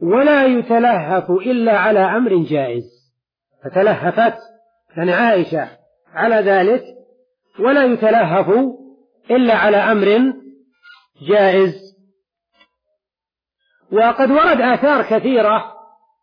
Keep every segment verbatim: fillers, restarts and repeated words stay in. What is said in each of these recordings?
ولا يتلهف إلا على أمر جائز. فتلهفت يعني عائشة على ذلك، ولا يتلهف إلا على أمر جائز. وقد ورد آثار كثيرة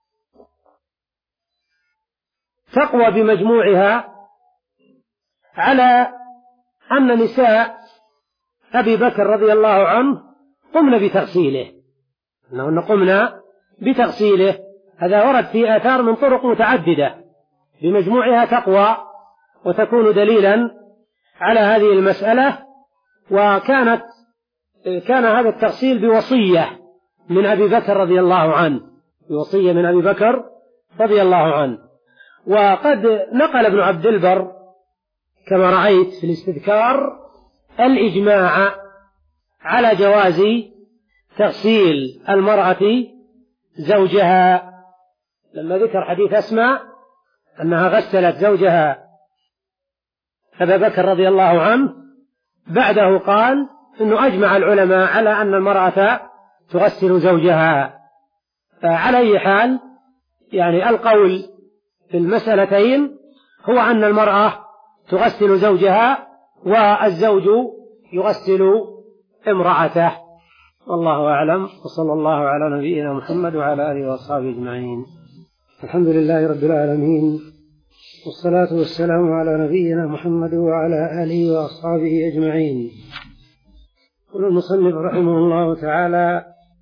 تقوى بمجموعها على أن نساء أبي بكر رضي الله عنه قمن بتغسيله، أنهن قمنا بتغسيله. هذا ورد في آثار من طرق متعددة بمجموعها تقوى وتكون دليلا على هذه المسألة. وكانت كان هذا التغسيل بوصية من أبي بكر رضي الله عنه، بوصية من أبي بكر رضي الله عنه. وقد نقل ابن عبد البر كما رأيت في الاستذكار الإجماع على جواز تغسيل المرأة زوجها، لما ذكر حديث أسماء أنها غسلت زوجها أبا بكر رضي الله عنه، بعده قال إنه أجمع العلماء على أن المرأة تغسل زوجها. فعلى أي حال يعني القول في المسألتين هو أن المرأة تغسل زوجها والزوج يغسل امرأته، والله أعلم. وصلى الله على نبينا محمد وعلى آله وأصحابه أجمعين. الحمد لله رب العالمين، والصلاة والسلام على نبينا محمد وعلى آله وأصحابه أجمعين. يقول المصنف رحمه الله تعالى: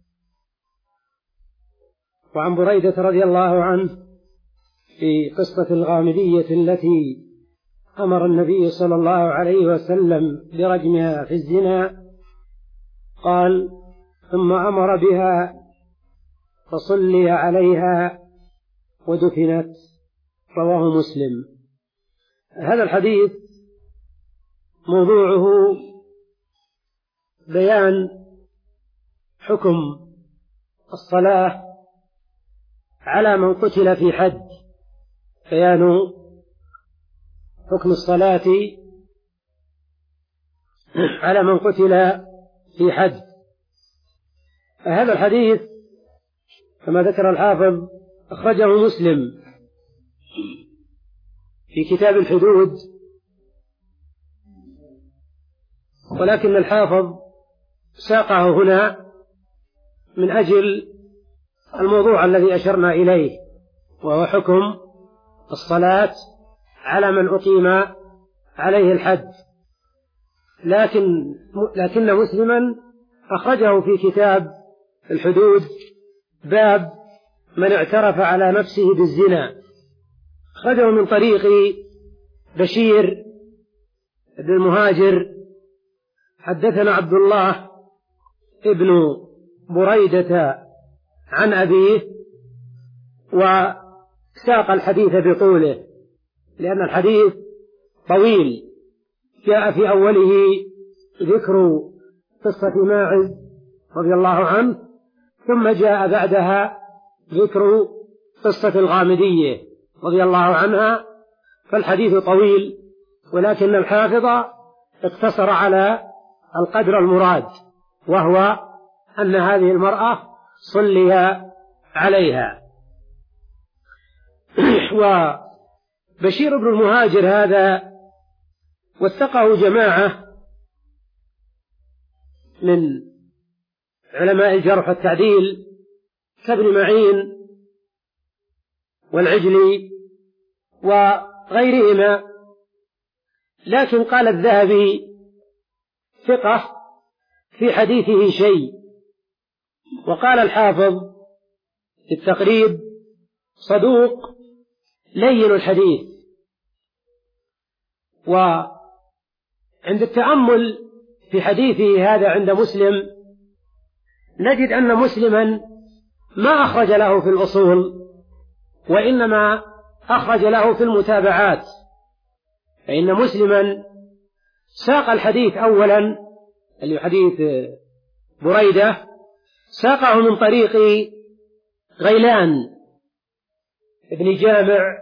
وعن بريدة رضي الله عنه في قصة الغامدية التي أمر النبي صلى الله عليه وسلم برجمها في الزنا، قال: ثم أمر بها فصلي عليها ودفنت. رواه مسلم. هذا الحديث موضوعه بيان حكم الصلاة على من قتل في حد، بيان حكم الصلاة على من قتل في حد. هذا الحديث كما ذكر الحافظ أخرجه مسلم في كتاب الحدود، ولكن الحافظ ساقه هنا من أجل الموضوع الذي أشرنا إليه، وهو حكم الصلاة على من أقيم عليه الحد. لكن لكن مسلما أخرجه في كتاب الحدود باب من اعترف على نفسه بالزنا، أخرجه من طريق بشير بن المهاجر: حدثنا عبد الله ابن بريدة عن أبيه، وساق الحديث بطوله لأن الحديث طويل. جاء في أوله ذكر قصة ماعز رضي الله عنه، ثم جاء بعدها ذكر قصة الغامدية رضي الله عنها، فالحديث طويل، ولكن الحافظ اقتصر على القدر المراد، وهو أن هذه المرأة صلي عليها. وبشير بن المهاجر هذا وثقه جماعة من علماء الجرح والتعديل كابن معين والعجلي وغيرهما، لكن قال الذهبي ثقة في حديثه شيء، وقال الحافظ في التقريب صدوق لين الحديث. وعند التأمل في حديثه هذا عند مسلم نجد أن مسلما ما أخرج له في الأصول، وإنما أخرج له في المتابعات، فإن مسلما ساق الحديث أولا اللي حديث بريدة ساقه من طريق غيلان ابن جامع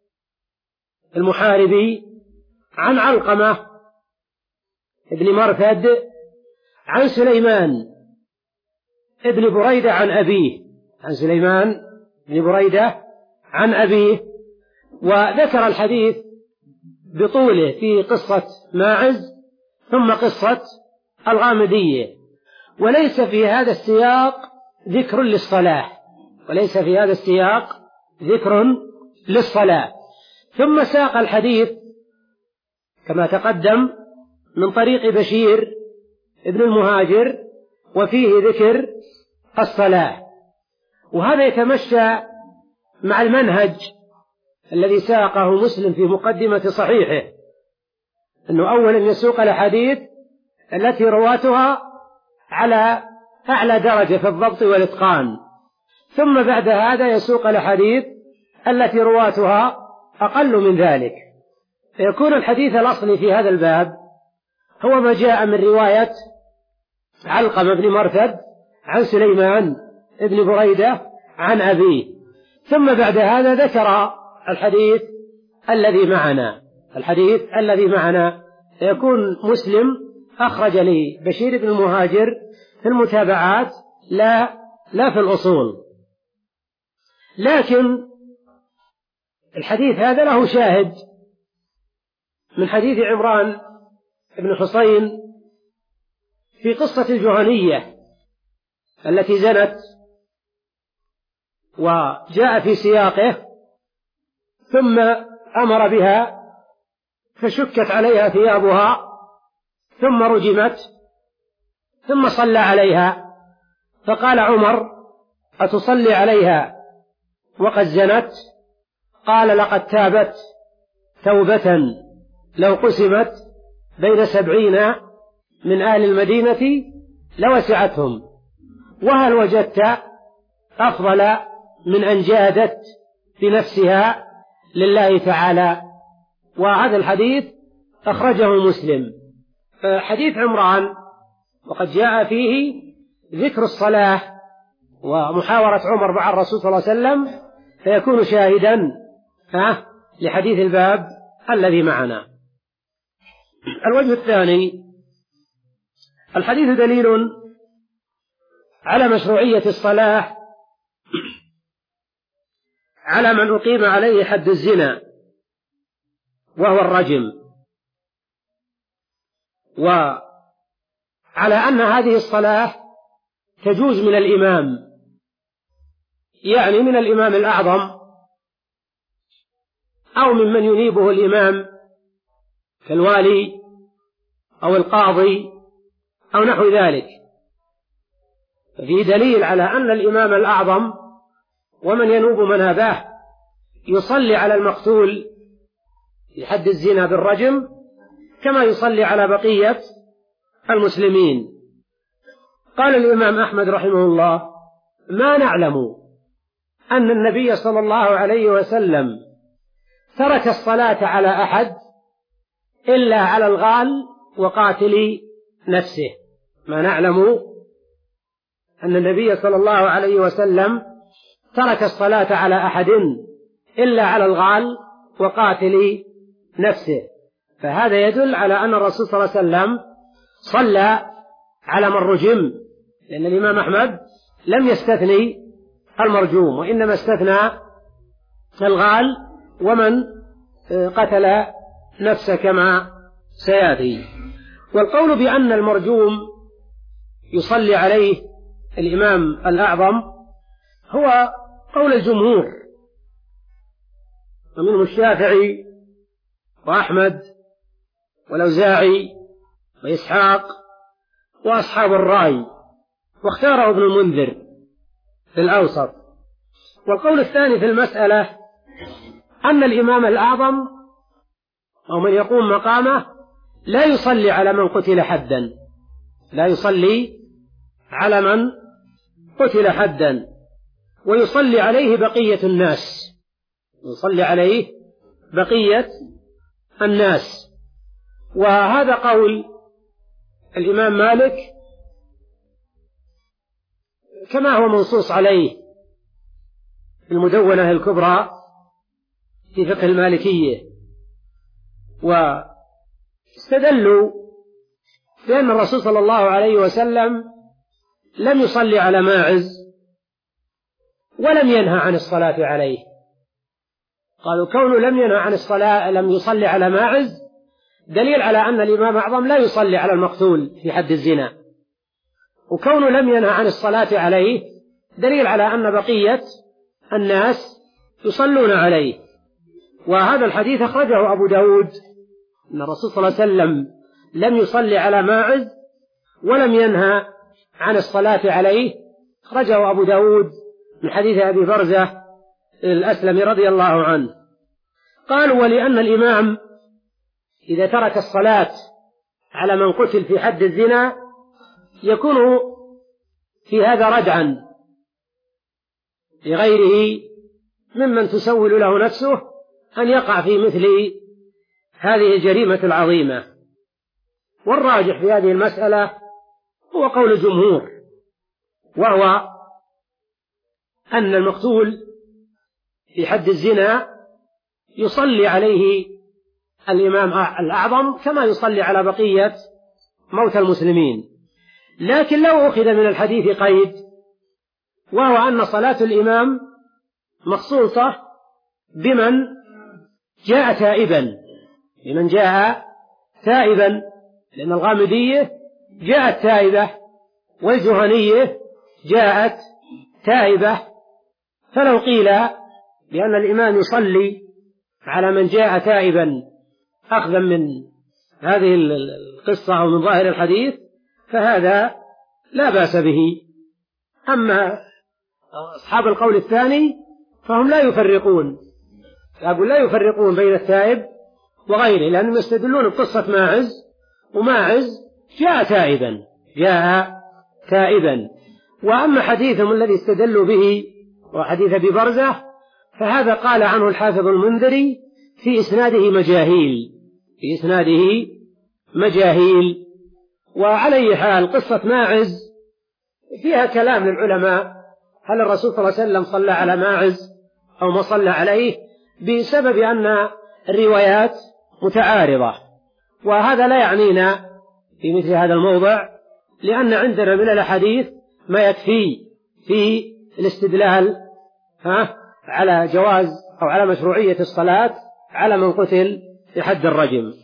المحاربي عن علقمة ابن مرثد عن سليمان ابن بريدة عن أبيه عن سليمان بن بريدة عن أبيه، وذكر الحديث بطوله في قصة ماعز ثم قصة الغامدية، وليس في هذا السياق ذكر للصلاة وليس في هذا السياق ذكر للصلاة. ثم ساق الحديث كما تقدم من طريق بشير ابن المهاجر وفيه ذكر الصلاة، وهذا يتمشى مع المنهج الذي ساقه مسلم في مقدمة صحيحه، أنه أولا يسوق الأحاديث التي رواتها على أعلى درجة في الضبط والإتقان، ثم بعد هذا يسوق الأحاديث التي رواتها أقل من ذلك، فيكون الحديث الأصلي في هذا الباب هو ما جاء من رواية علقمة بن مرثد عن سليمان بن بريدة عن أبيه، ثم بعد هذا ذكر الحديث الذي معنا الحديث الذي معنا يكون مسلم أخرج لبشير بن المهاجر في المتابعات لا لا في الأصول، لكن الحديث هذا له شاهد من حديث عمران بن حسين في قصة الجهنية التي زنت، وجاء في سياقه ثم أمر بها فشكت عليها ثيابها ثم رجمت ثم صلى عليها، فقال عمر: أتصلي عليها وقد زنت؟ قال: لقد تابت توبة لو قسمت بين سبعين من أهل المدينة لوسعتهم، وهل وجدت أفضل من أن جاهدت بنفسها لله تعالى؟ وهذا الحديث أخرجه مسلم. حديث عمران وقد جاء فيه ذكر الصلاة ومحاورة عمر مع الرسول صلى الله عليه وسلم، فيكون شاهدا لحديث الباب الذي معنا. الوجه الثاني: الحديث دليل على مشروعية الصلاة على من أقيم عليه حد الزنا وهو الرجم، وعلى أن هذه الصلاة تجوز من الإمام، يعني من الإمام الأعظم أو ممن ينيبه الإمام كالوالي أو القاضي أو نحو ذلك. ففيه دليل على أن الإمام الأعظم ومن ينوب منابه يصلي على المقتول في حد الزنا بالرجم كما يصلي على بقية المسلمين. قال الإمام أحمد رحمه الله: ما نعلم أن النبي صلى الله عليه وسلم ترك الصلاة على أحد إلا على الغال وقاتل نفسه. ما نعلم أن النبي صلى الله عليه وسلم ترك الصلاة على أحد إلا على الغال وقاتل نفسه، فهذا يدل على أن الرسول صلى الله عليه وسلم صلى على من رجم، لأن الإمام أحمد لم يستثني المرجوم وإنما استثنى الغال ومن قتل نفسه كما سيأتي. والقول بأن المرجوم يصلي عليه الإمام الأعظم هو قول الجمهور، ومنهم الشافعي وأحمد والأوزاعي وإسحاق وأصحاب الرأي، واختاره ابن المنذر في الأوسط. والقول الثاني في المسألة أن الإمام الأعظم أو من يقوم مقامه لا يصلي على من قتل حدا لا يصلي على من قتل حدا ويصلي عليه بقية الناس يصلي عليه بقية الناس. وهذا قول الإمام مالك كما هو منصوص عليه في المدونة الكبرى في فقه المالكية، واستدلوا بأن الرسول صلى الله عليه وسلم لم يصلي على ماعز ولم ينهى عن الصلاة عليه. قالوا كونه لم ينهى عن الصلاة، لم يصلي على ماعز، دليل على أن الإمام أعظم لا يصلي على المقتول في حد الزنا، وكونه لم ينهى عن الصلاة عليه دليل على أن بقية الناس يصلون عليه. وهذا الحديث أخرجه أبو داود أن الرسول صلى الله عليه وسلم لم يصلي على ماعز ولم ينهى عن الصلاة عليه، أخرجه أبو داود من حديث أبي برزة الأسلمي رضي الله عنه. قالوا ولأن الإمام إذا ترك الصلاة على من قتل في حد الزنا يكون في هذا ردعا لغيره ممن تسول له نفسه أن يقع في مثل هذه الجريمة العظيمة. والراجح في هذه المسألة هو قول الجمهور، وهو أن المقتول في حد الزنا يصلي عليه الإمام الأعظم كما يصلي على بقية موتى المسلمين. لكن لو أخذ من الحديث قيد، وهو أن صلاة الإمام مخصوصة بمن جاء تائبا، بمن جاء تائبا، لأن الغامدية جاءت تائبة والجهنية جاءت تائبة. فلو قيل بأن الإمام يصلي على من جاء تائبا أخذا من هذه القصة أو من ظاهر الحديث فهذا لا بأس به. أما أصحاب القول الثاني فهم لا يفرقون، أقول لا يفرقون بين التائب وغيره، لأنهم يستدلون بقصة ماعز، وماعز جاء تائبا جاء تائبا. وأما حديثهم الذي استدلوا به وحديث أبي برزة فهذا قال عنه الحافظ المنذري في إسناده مجاهيل، في إسناده مجاهيل. وعلى أي حال قصة ماعز فيها كلام للعلماء، هل الرسول صلى الله عليه وسلم صلى على ماعز أو ما صلى عليه، بسبب أن الروايات متعارضة. وهذا لا يعنينا في مثل هذا الموضع، لأن عندنا من الأحاديث ما يكفي في الاستدلال ها على جواز أو على مشروعية الصلاة على من قتل في حد الرجم.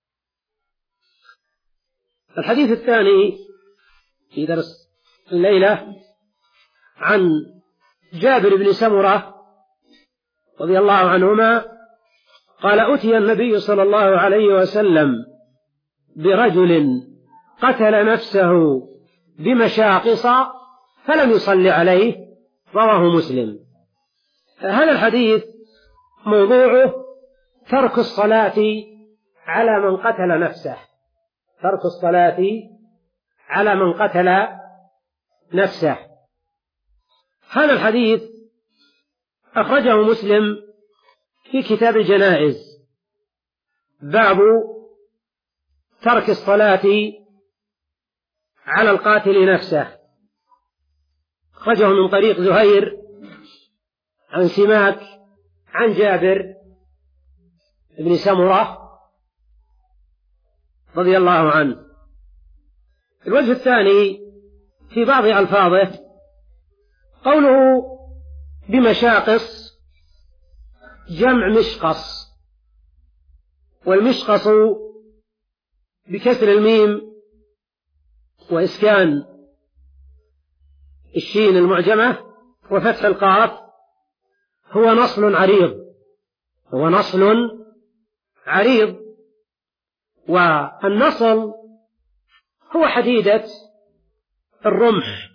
الحديث الثاني في درس الليلة عن جابر بن سمرة رضي الله عنهما قال أتي النبي صلى الله عليه وسلم برجل قتل نفسه بمشاقص فلم يصلي عليه، رواه مسلم. هذا الحديث موضوعه ترك الصلاة على من قتل نفسه، ترك الصلاة على من قتل نفسه. هذا الحديث أخرجه مسلم في كتاب الجنائز، باب ترك الصلاة على القاتل نفسه. أخرجه من طريق زهير عن سماك عن جابر بن سمرة رضي الله عنه. الوجه الثاني في بعض ألفاظه قوله بمشاقص جمع مشقص، والمشقص بكسر الميم وإسكان الشين المعجمة وفتح القاف، هو نصل عريض، هو نصل عريض. والنصل هو حديدة الرمح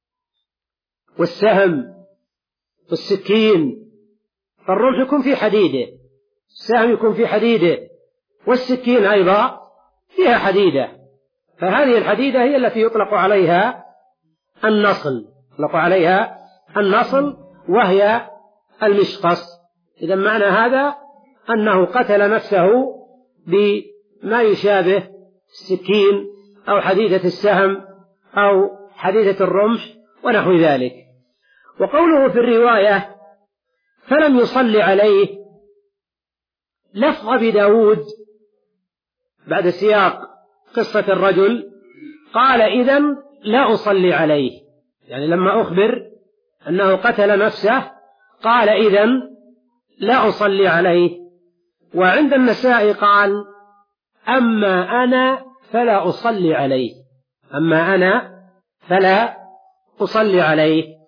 والسهم والسكين، فالرمح يكون في حديدة، السهم يكون في حديدة، والسكين أيضا فيها حديدة. فهذه الحديدة هي التي يطلق عليها النصل، يطلق عليها النصل وهي المشقص. إذا معنى هذا أنه قتل نفسه بما يشابه السكين أو حديدة السهم أو حديدة الرمح ونحو ذلك. وقوله في الرواية فلم يصلي عليه، لفظ أبي داود بعد سياق قصة الرجل قال إذن لا أصلي عليه، يعني لما أخبر أنه قتل نفسه قال إذن لا أصلي عليه. وعند النسائي قال أما أنا فلا أصلي عليه، أما أنا فلا أصلي عليه.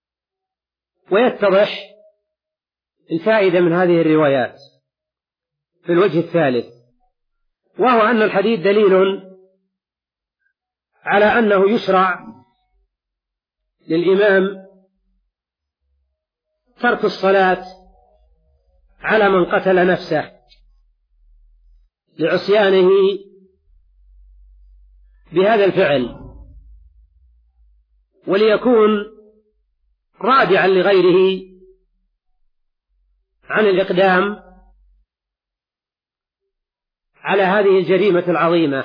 ويتضح الفائدة من هذه الروايات في الوجه الثالث، وهو أن الحديث دليل على أنه يشرع للإمام ترك الصلاة على من قتل نفسه لعصيانه بهذا الفعل، وليكون رادعا لغيره عن الإقدام على هذه الجريمة العظيمة.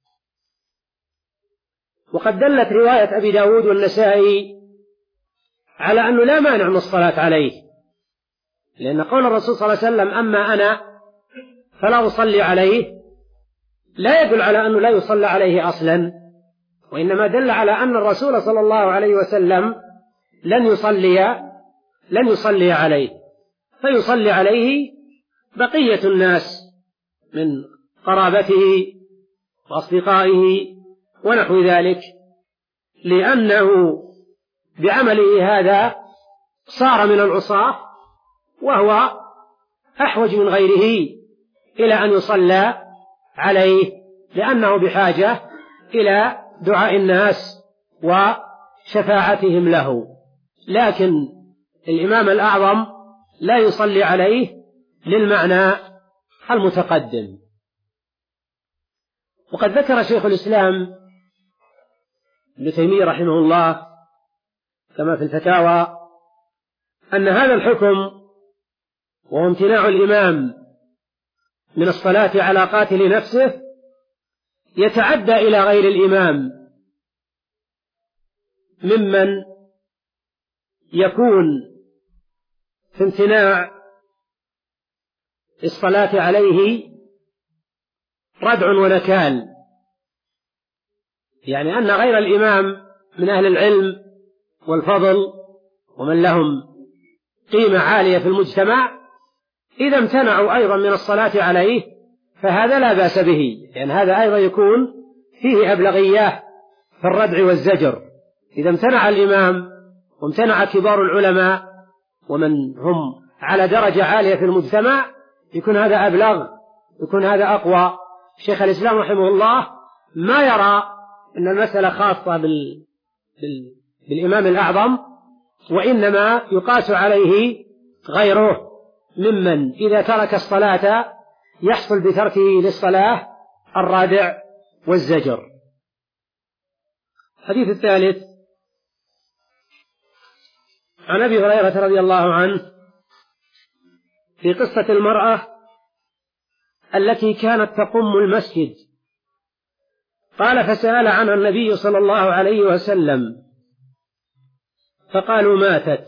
وقد دلت رواية أبي داود والنسائي على أنه لا مانع من الصلاة عليه، لأن قول الرسول صلى الله عليه وسلم أما أنا فلا أصلي عليه لا يدل على أنه لا يصلى عليه أصلا، وإنما دل على أن الرسول صلى الله عليه وسلم لن يصلي لن يصلي عليه، فيصلي عليه بقية الناس من قرابته وأصدقائه ونحو ذلك، لأنه بعمله هذا صار من العصاة، وهو أحوج من غيره إلى أن يصلى عليه، لأنه بحاجة إلى دعاء الناس وشفاعتهم له. لكن الإمام الأعظم لا يصلي عليه للمعنى المتقدم. وقد ذكر شيخ الإسلام ابن تيمية رحمه الله كما في الفتاوى أن هذا الحكم وهو امتناع الإمام من الصلاة على قاتل نفسه يتعدى إلى غير الإمام ممن يكون في امتناع الصلاة عليه ردع ونكال، يعني أن غير الإمام من أهل العلم والفضل ومن لهم قيمة عالية في المجتمع إذا امتنعوا أيضا من الصلاة عليه فهذا لا بأس به، لأن هذا أيضا يكون فيه أبلغية في الردع والزجر. إذا امتنع الإمام وامتنع كبار العلماء ومن هم على درجة عالية في المجتمع يكون هذا أبلغ، يكون هذا أقوى. شيخ الإسلام رحمه الله ما يرى أن المسألة خاصة بال... بال... بالإمام الأعظم، وإنما يقاس عليه غيره ممن إذا ترك الصلاة يحصل بتركه للصلاة الرادع والزجر. الحديث الثالث عن أبي هريرة رضي الله عنه في قصة المرأة التي كانت تقم المسجد، قال فسأل عنها النبي صلى الله عليه وسلم فقالوا ماتت،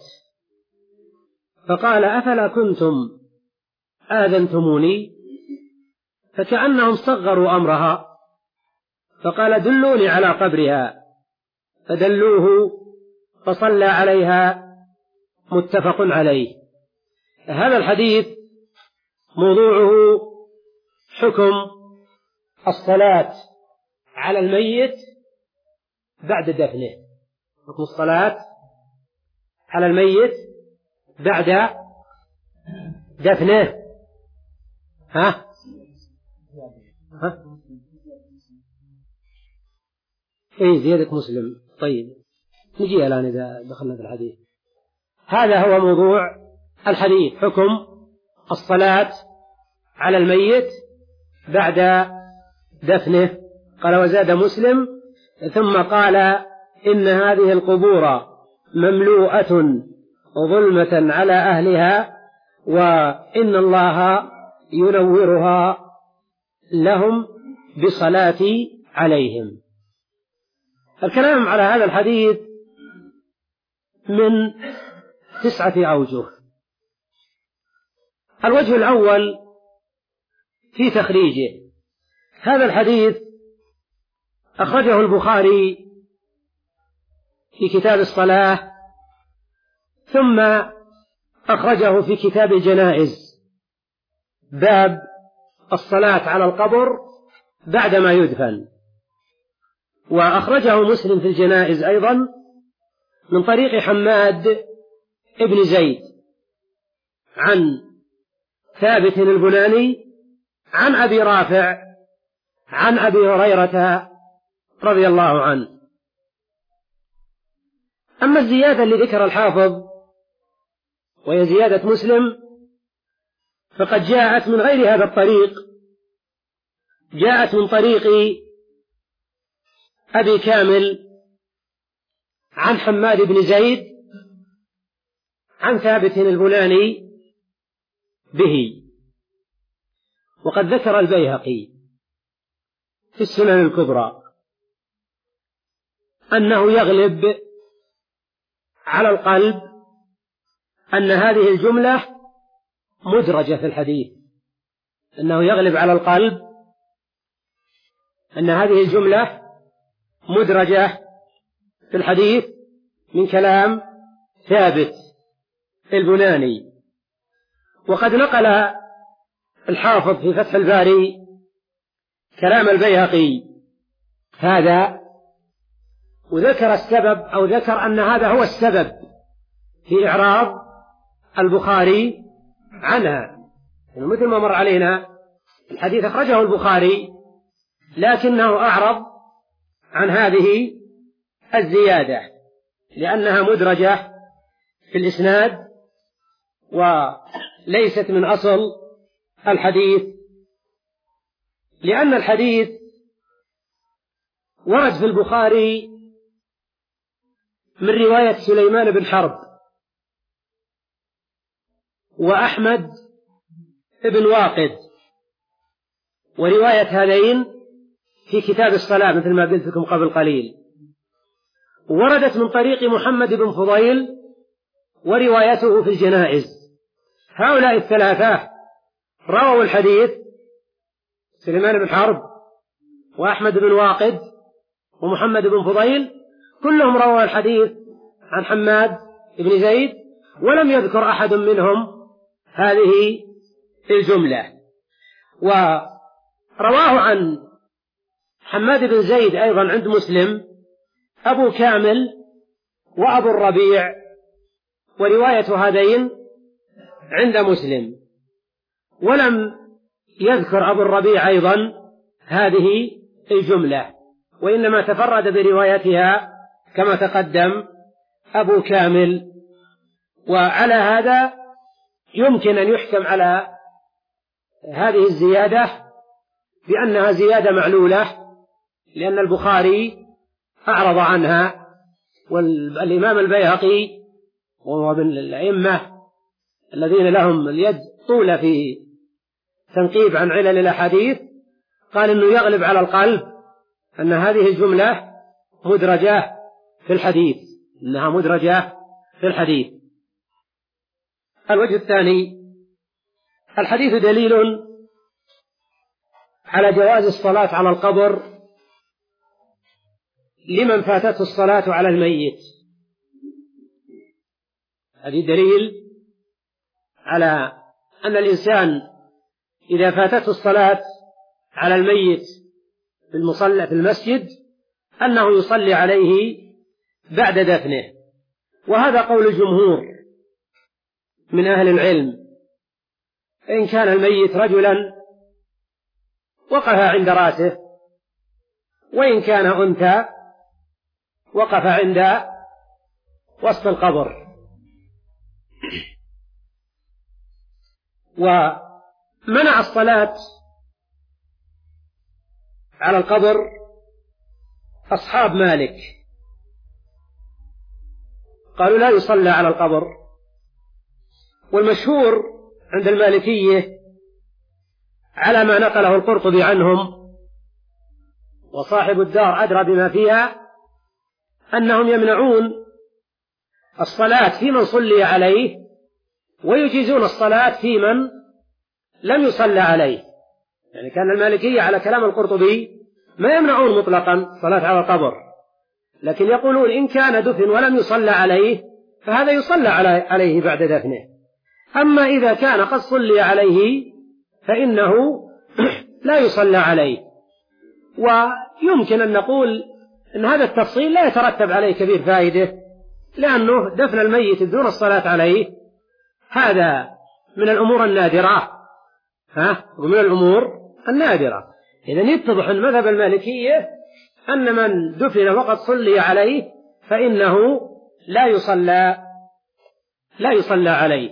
فقال أفلا كنتم آذنتموني؟ فكأنهم صغروا أمرها، فقال دلوني على قبرها، فدلوه فصلى عليها، متفق عليه. هذا الحديث موضوعه حكم الصلاة على الميت بعد دفنه، حكم الصلاة على الميت بعد دفنه. ها ها اي زيادة مسلم. طيب نجيها الآن إذا دخلنا في الحديث. هذا هو موضوع الحديث، حكم الصلاة على الميت بعد دفنه. قال وزاد مسلم ثم قال إن هذه القبور مملوءة ظلمة على أهلها وإن الله ينورها لهم بصلاتي عليهم. الكلام على هذا الحديث من تسعة أوجه. الوجه الأول في تخريجه. هذا الحديث أخرجه البخاري في كتاب الصلاة ثم أخرجه في كتاب الجنائز باب الصلاة على القبر بعدما يدفن. وأخرجه مسلم في الجنائز أيضا من طريق حماد ابن زيد عن ثابت البناني عن أبي رافع عن أبي هريرة رضي الله عنه. أما الزيادة اللي ذكر الحافظ وهي زيادة مسلم فقد جاءت من غير هذا الطريق، جاءت من طريق أبي كامل عن حماد بن زيد عن ثابت البناني به. وقد ذكر البيهقي في السنن الكبرى أنه يغلب على القلب أن هذه الجملة مدرجة في الحديث، أنه يغلب على القلب أن هذه الجملة مدرجة في الحديث من كلام ثابت البناني. وقد نقل الحافظ في فتح الباري كلام البيهقي هذا وذكر السبب أو ذكر أن هذا هو السبب في إعراض البخاري عنها. مثل ما مر علينا الحديث أخرجه البخاري لكنه أعرض عن هذه الزيادة لأنها مدرجة في الإسناد وليست من أصل الحديث، لأن الحديث ورد في البخاري من رواية سليمان بن حرب وأحمد بن واقد، ورواية هذين في كتاب الصلاة مثل ما قلت لكم قبل قليل. وردت من طريق محمد بن فضيل وروايته في الجنائز. هؤلاء الثلاثة رووا الحديث، سليمان بن حرب وأحمد بن واقد ومحمد بن فضيل، كلهم رووا الحديث عن حماد بن زيد، ولم يذكر أحد منهم هذه الجملة. ورواه عن حماد بن زيد أيضا عند مسلم أبو كامل وأبو الربيع، ورواية هذين عند مسلم، ولم يذكر أبو الربيع أيضا هذه الجملة، وإنما تفرد بروايتها كما تقدم أبو كامل. وعلى هذا يمكن أن يحكم على هذه الزيادة بأنها زيادة معلولة، لأن البخاري أعرض عنها، والإمام البيهقي وهو من الأئمة الذين لهم اليد طولة في تنقيب عن علل الأحاديث قال إنه يغلب على القلب أن هذه الجملة مدرجة في الحديث، إنها مدرجة في الحديث. الوجه الثاني: الحديث دليل على جواز الصلاة على القبر لمن فاتته الصلاة على الميت. هذه دليل على أن الإنسان إذا فاتته الصلاة على الميت في المصلى في المسجد أنه يصلي عليه بعد دفنه. وهذا قول الجمهور من أهل العلم، إن كان الميت رجلا وقف عند رأسه، وإن كان أنثى وقف عند وسط القبر. ومنع الصلاة على القبر أصحاب مالك، قالوا لا يصلى على القبر. والمشهور عند المالكية على ما نقله القرطبي عنهم، وصاحب الدار أدرى بما فيها، أنهم يمنعون الصلاة في من صلي عليه ويجيزون الصلاة في من لم يصلى عليه. يعني كان المالكية على كلام القرطبي ما يمنعون مطلقا الصلاة على القبر، لكن يقولون إن كان دفن ولم يصلى عليه فهذا يصلى عليه بعد دفنه. أما إذا كان قد صلي عليه فإنه لا يصلى عليه. ويمكن أن نقول أن هذا التفصيل لا يترتب عليه كبير فائدة، لأنه دفن الميت دون الصلاة عليه هذا من الأمور النادرة، ها ومن الأمور النادرة. إذن يتضح أن مذهب المالكية أن من دفن وقد صلي عليه فإنه لا يصلى لا يصلى عليه.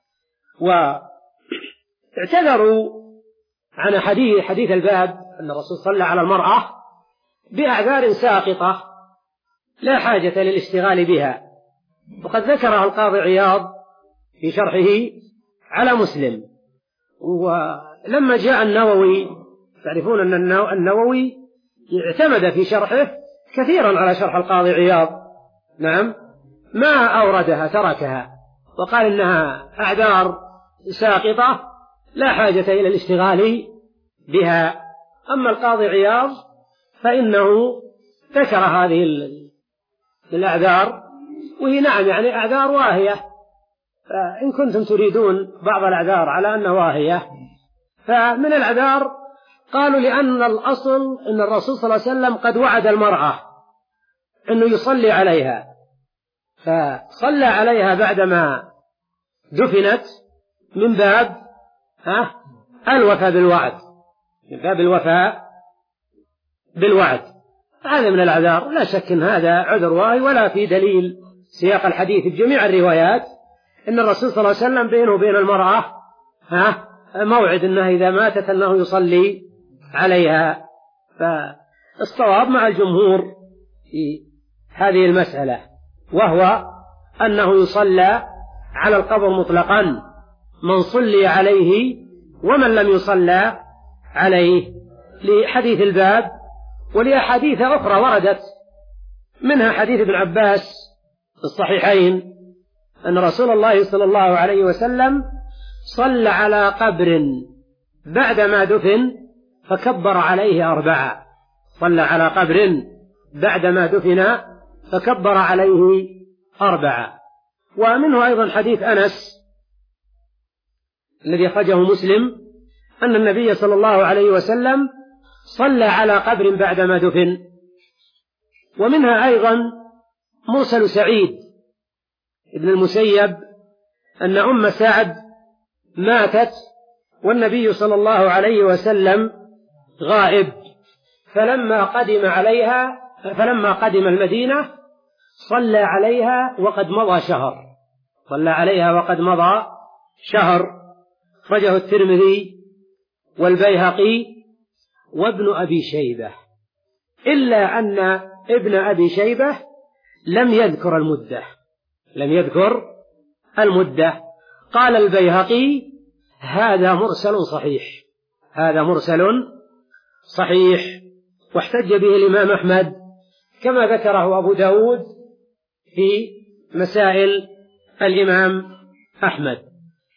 واعتذروا عن حديث حديث الباب أن الرسول صلى على المرأة بأعذار ساقطة لا حاجة للاشتغال بها، وقد ذكرها القاضي عياض في شرحه على مسلم. ولما جاء النووي، تعرفون أن النووي اعتمد في شرحه كثيرا على شرح القاضي عياض، نعم، ما أوردها تركها وقال إنها أعذار ساقطة لا حاجة إلى الاشتغال بها. أما القاضي عياض فإنه ذكر هذه الأعذار، وهي نعم يعني أعذار واهية، فإن كنتم تريدون بعض الأعذار على أنها واهية فمن الأعذار قالوا لأن الأصل أن الرسول صلى الله عليه وسلم قد وعد المرأة أنه يصلي عليها، فصلى عليها بعدما دفنت من باب ها الوفاء بالوعد، من باب الوفاء بالوعد. هذا من الأعذار، لا شك أن هذا عذر واهي، ولا في دليل سياق الحديث بجميع الروايات أن الرسول صلى الله عليه وسلم بينه وبين المرأة ها موعد أنه إذا ماتت أنه يصلي عليها. فالصواب مع الجمهور في هذه المسألة، وهو أنه يصلى على القبر مطلقا، من صلي عليه ومن لم يصلى عليه، لحديث الباب ولأحاديث أخرى وردت، منها حديث ابن عباس في الصحيحين أن رسول الله صلى الله عليه وسلم صلى على قبر بعدما دفن فكبر عليه أربعة، صلى على قبر بعدما دفن فكبر عليه أربعة. ومنه أيضا حديث أنس الذي أخرجه مسلم أن النبي صلى الله عليه وسلم صلى على قبر بعدما دفن. ومنها أيضا مرسل سعيد ابن المسيب أن أم سعد ماتت والنبي صلى الله عليه وسلم غائب، فلما قدم عليها فلما قدم المدينة صلى عليها وقد مضى شهر، صلى عليها وقد مضى شهر. أخرجه الترمذي والبيهقي وابن أبي شيبة، إلا أن ابن أبي شيبة لم يذكر المدة، لم يذكر المدة. قال البيهقي هذا مرسل صحيح، هذا مرسل صحيح، واحتج به الإمام أحمد كما ذكره أبو داود في مسائل الإمام أحمد.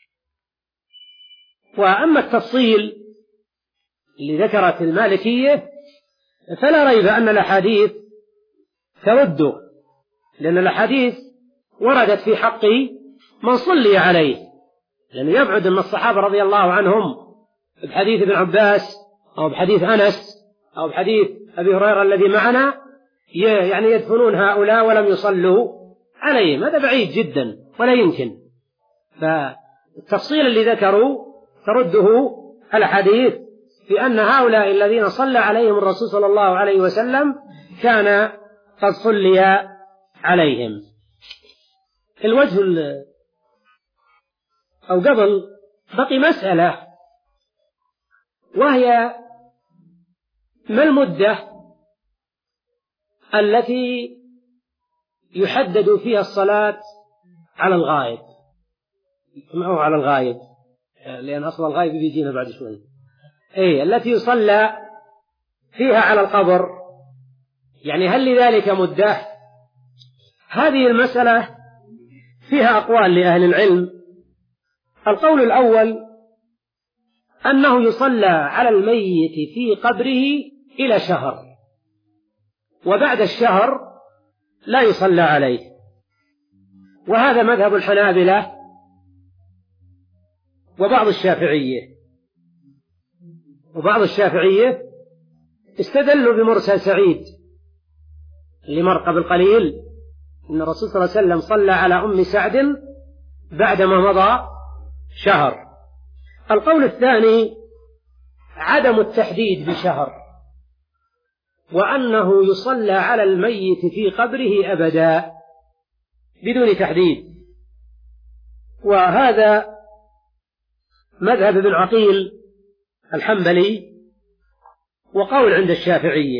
وأما التفصيل اللي ذكرت المالكية فلا ريب أن الأحاديث ترد، لأن الأحاديث وردت في حق من صلي عليه، لأنه يبعد أن الصحابة رضي الله عنهم بحديث ابن عباس أو بحديث أنس أو بحديث أبي هريرة الذي معنا يعني يدفنون هؤلاء ولم يصلوا عليهم، هذا بعيد جدا ولا يمكن. فالتفصيل اللي ذكروا ترده الحديث في أن هؤلاء الذين صلى عليهم الرسول صلى الله عليه وسلم كان قد صلي عليهم. الوجه أو قبل بقي مسألة، وهي ما المدة التي يحدد فيها الصلاة على الغائب، ما هو على الغائب لأن أصل الغائب بيجينا بعد شوي، أي التي يصلى فيها على القبر، يعني هل لذلك مدة؟ هذه المسألة فيها أقوال لأهل العلم. القول الأول أنه يصلى على الميت في قبره إلى شهر، وبعد الشهر لا يصلى عليه. وهذا مذهب الحنابلة وبعض الشافعية. وبعض الشافعية استدلوا بمرسل سعيد اللي مر قبل قليل، إن الرسول صلى الله عليه وسلم صلى على أم سعد بعدما مضى شهر. القول الثاني عدم التحديد بشهر، وأنه يصلى على الميت في قبره أبدا بدون تحديد، وهذا مذهب ابن عقيل الحنبلي وقول عند الشافعية.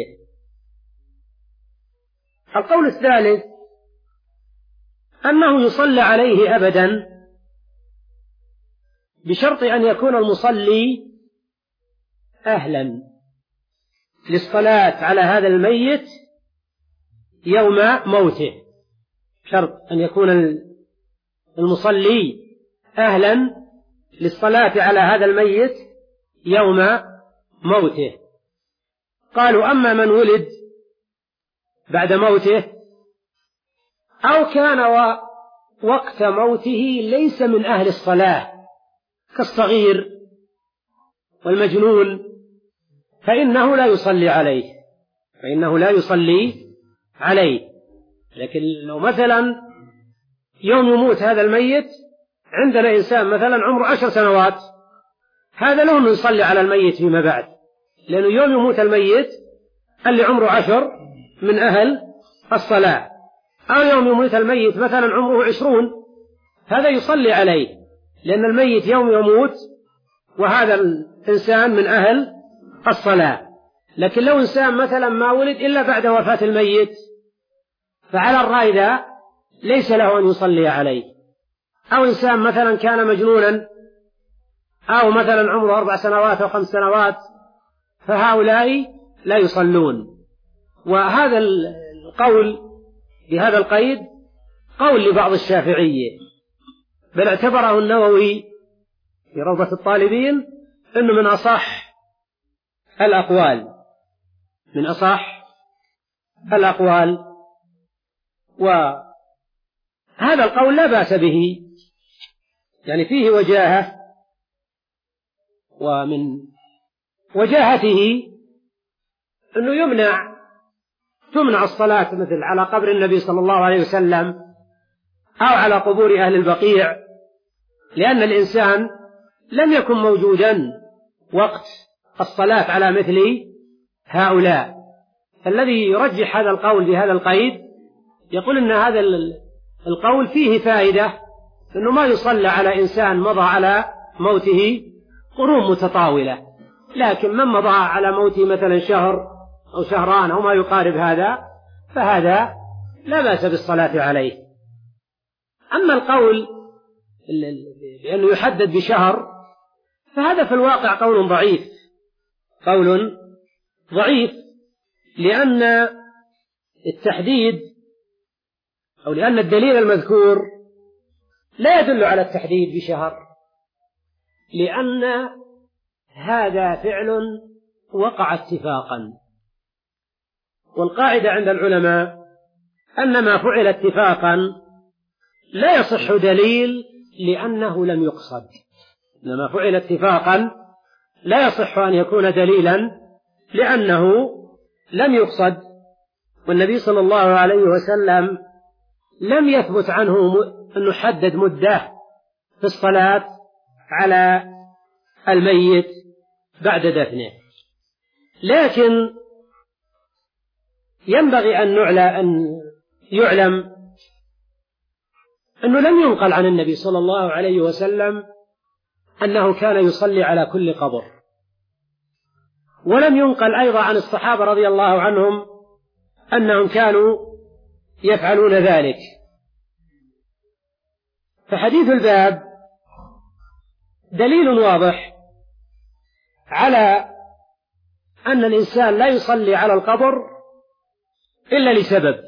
القول الثالث أنه يصلى عليه أبدا بشرط أن يكون المصلي أهلا للصلاة على هذا الميت يوم موته، شرط أن يكون المصلي أهلا للصلاة على هذا الميت يوم موته. قالوا أما من ولد بعد موته أو كان وقت موته ليس من أهل الصلاة كالصغير والمجنون فإنه لا يصلي عليه فإنه لا يصلي عليه. لكن لو مثلا يوم يموت هذا الميت عندنا إنسان مثلا عمره عشر سنوات، هذا له أنه يصلي على الميت فيما بعد، لأنه يوم يموت الميت اللي عمره عشر من أهل الصلاة. أو يوم يموت الميت مثلا عمره عشرون، هذا يصلي عليه لأن الميت يوم يموت وهذا الإنسان من أهل الصلاة. لكن لو إنسان مثلا ما ولد إلا بعد وفاة الميت فعلى الرأي ذا ليس له أن يصلي عليه. أو إنسان مثلا كان مجنونا أو مثلا عمره أربع سنوات أو خمس سنوات، فهؤلاء لا يصلون. وهذا القول بهذا القيد قول لبعض الشافعية، بل اعتبره النووي في روضة الطالبين أنه من أصح الأقوال من أصح الأقوال وهذا القول لا بأس به، يعني فيه وجاهة، ومن وجاهته أنه يمنع تمنع الصلاة مثل على قبر النبي صلى الله عليه وسلم أو على قبور أهل البقيع، لأن الإنسان لم يكن موجودا وقت الصلاة على مثل هؤلاء. فالذي يرجح هذا القول بهذا القيد يقول أن هذا القول فيه فائدة، أنه ما يصلى على إنسان مضى على موته قرون متطاولة، لكن من مضى على موته مثلا شهر أو شهران أو ما يقارب هذا فهذا لا بأس بالصلاة عليه. أما القول بأنه يحدد بشهر فهذا في الواقع قول ضعيف قول ضعيف لأن التحديد أو لأن الدليل المذكور لا يدل على التحديد بشهر، لأن هذا فعل وقع اتفاقا، والقاعدة عند العلماء أن ما فعل اتفاقا لا يصح دليل لأنه لم يقصد. إنما فعل اتفاقا لا يصح أن يكون دليلا لأنه لم يقصد. والنبي صلى الله عليه وسلم لم يثبت عنه أنه حدد مدة في الصلاة على الميت بعد دفنه. لكن ينبغي أن نعلى أن يعلم أنه لم ينقل عن النبي صلى الله عليه وسلم أنه كان يصلي على كل قبر، ولم ينقل أيضا عن الصحابة رضي الله عنهم أنهم كانوا يفعلون ذلك. فحديث الباب دليل واضح على أن الإنسان لا يصلي على القبر إلا لسبب،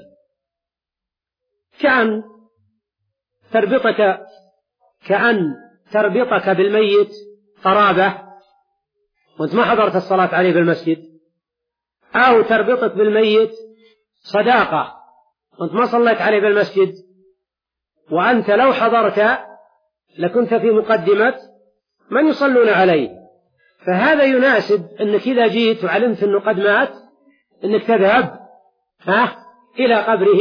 كأن تربطك كأن تربطك بالميت قرابة وأنت ما حضرت الصلاة عليه بالمسجد، أو تربطك بالميت صداقة وأنت ما صليت عليه بالمسجد، وأنت لو حضرت لكنت في مقدمة من يصلون عليه، فهذا يناسب أنك إذا جيت وعلمت أنه قد مات أنك تذهب ها إلى قبره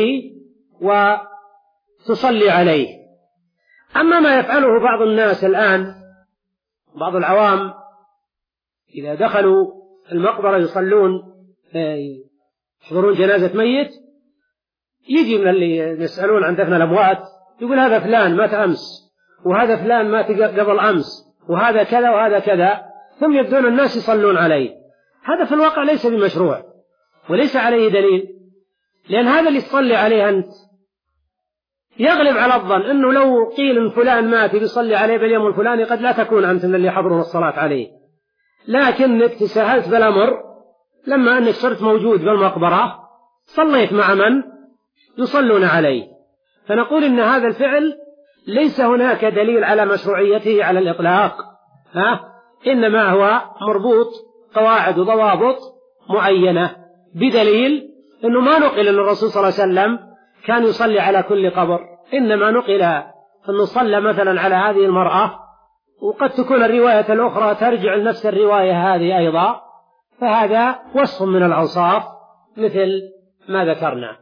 وتصلي عليه. أما ما يفعله بعض الناس الآن، بعض العوام إذا دخلوا المقبرة يصلون يحضرون جنازة ميت، يجي من اللي يسألون عن دفن الأموات يقول هذا فلان مات أمس، وهذا فلان مات قبل أمس، وهذا كذا وهذا كذا، ثم يبدون الناس يصلون عليه. هذا في الواقع ليس بمشروع وليس عليه دليل، لأن هذا اللي تصلي عليه أنت يغلب على الظن أنه لو قيل إن فلان مات بيصلي عليه باليوم الفلاني قد لا تكون أنت من اللي يحضرون الصلاة عليه، لكنك تساهلت بالأمر لما أنك صرت موجود بالمقبرة صليت مع من يصلون عليه. فنقول إن هذا الفعل ليس هناك دليل على مشروعيته على الإطلاق، ها؟ إنما هو مربوط قواعد وضوابط معينة بدليل أنه ما نقل أن الرسول صلى الله عليه وسلم كان يصلي على كل قبر، إنما نقل أنه صلى مثلا على هذه المرأة، وقد تكون الرواية الأخرى ترجع لنفس الرواية هذه أيضا، فهذا وصف من الأوصاف مثل ما ذكرنا.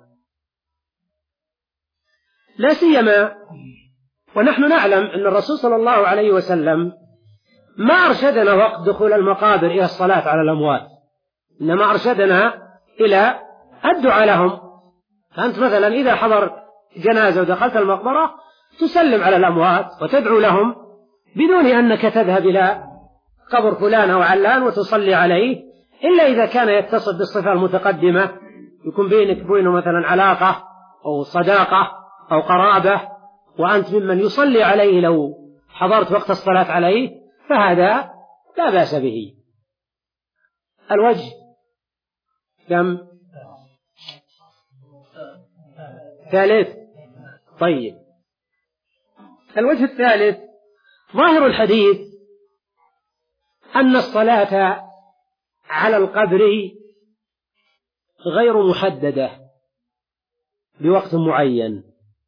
لا سيما ونحن نعلم أن الرسول صلى الله عليه وسلم ما أرشدنا وقت دخول المقابر إلى الصلاة على الأموات، إنما أرشدنا إلى الدعاء لهم. فأنت مثلا إذا حضرت جنازة ودخلت المقبرة تسلم على الأموات وتدعو لهم بدون أنك تذهب إلى قبر فلان أو علان وتصلي عليه، إلا إذا كان يتصل بالصفة المتقدمة، يكون بينك وبينه مثلا علاقة أو صداقة أو قرابة، وأنت ممن يصلي عليه لو حضرت وقت الصلاة عليه، فهذا لا بأس به. الوجه كم؟ ثالث. طيب، الوجه الثالث ظاهر الحديث أن الصلاة على القبر غير محددة بوقت معين،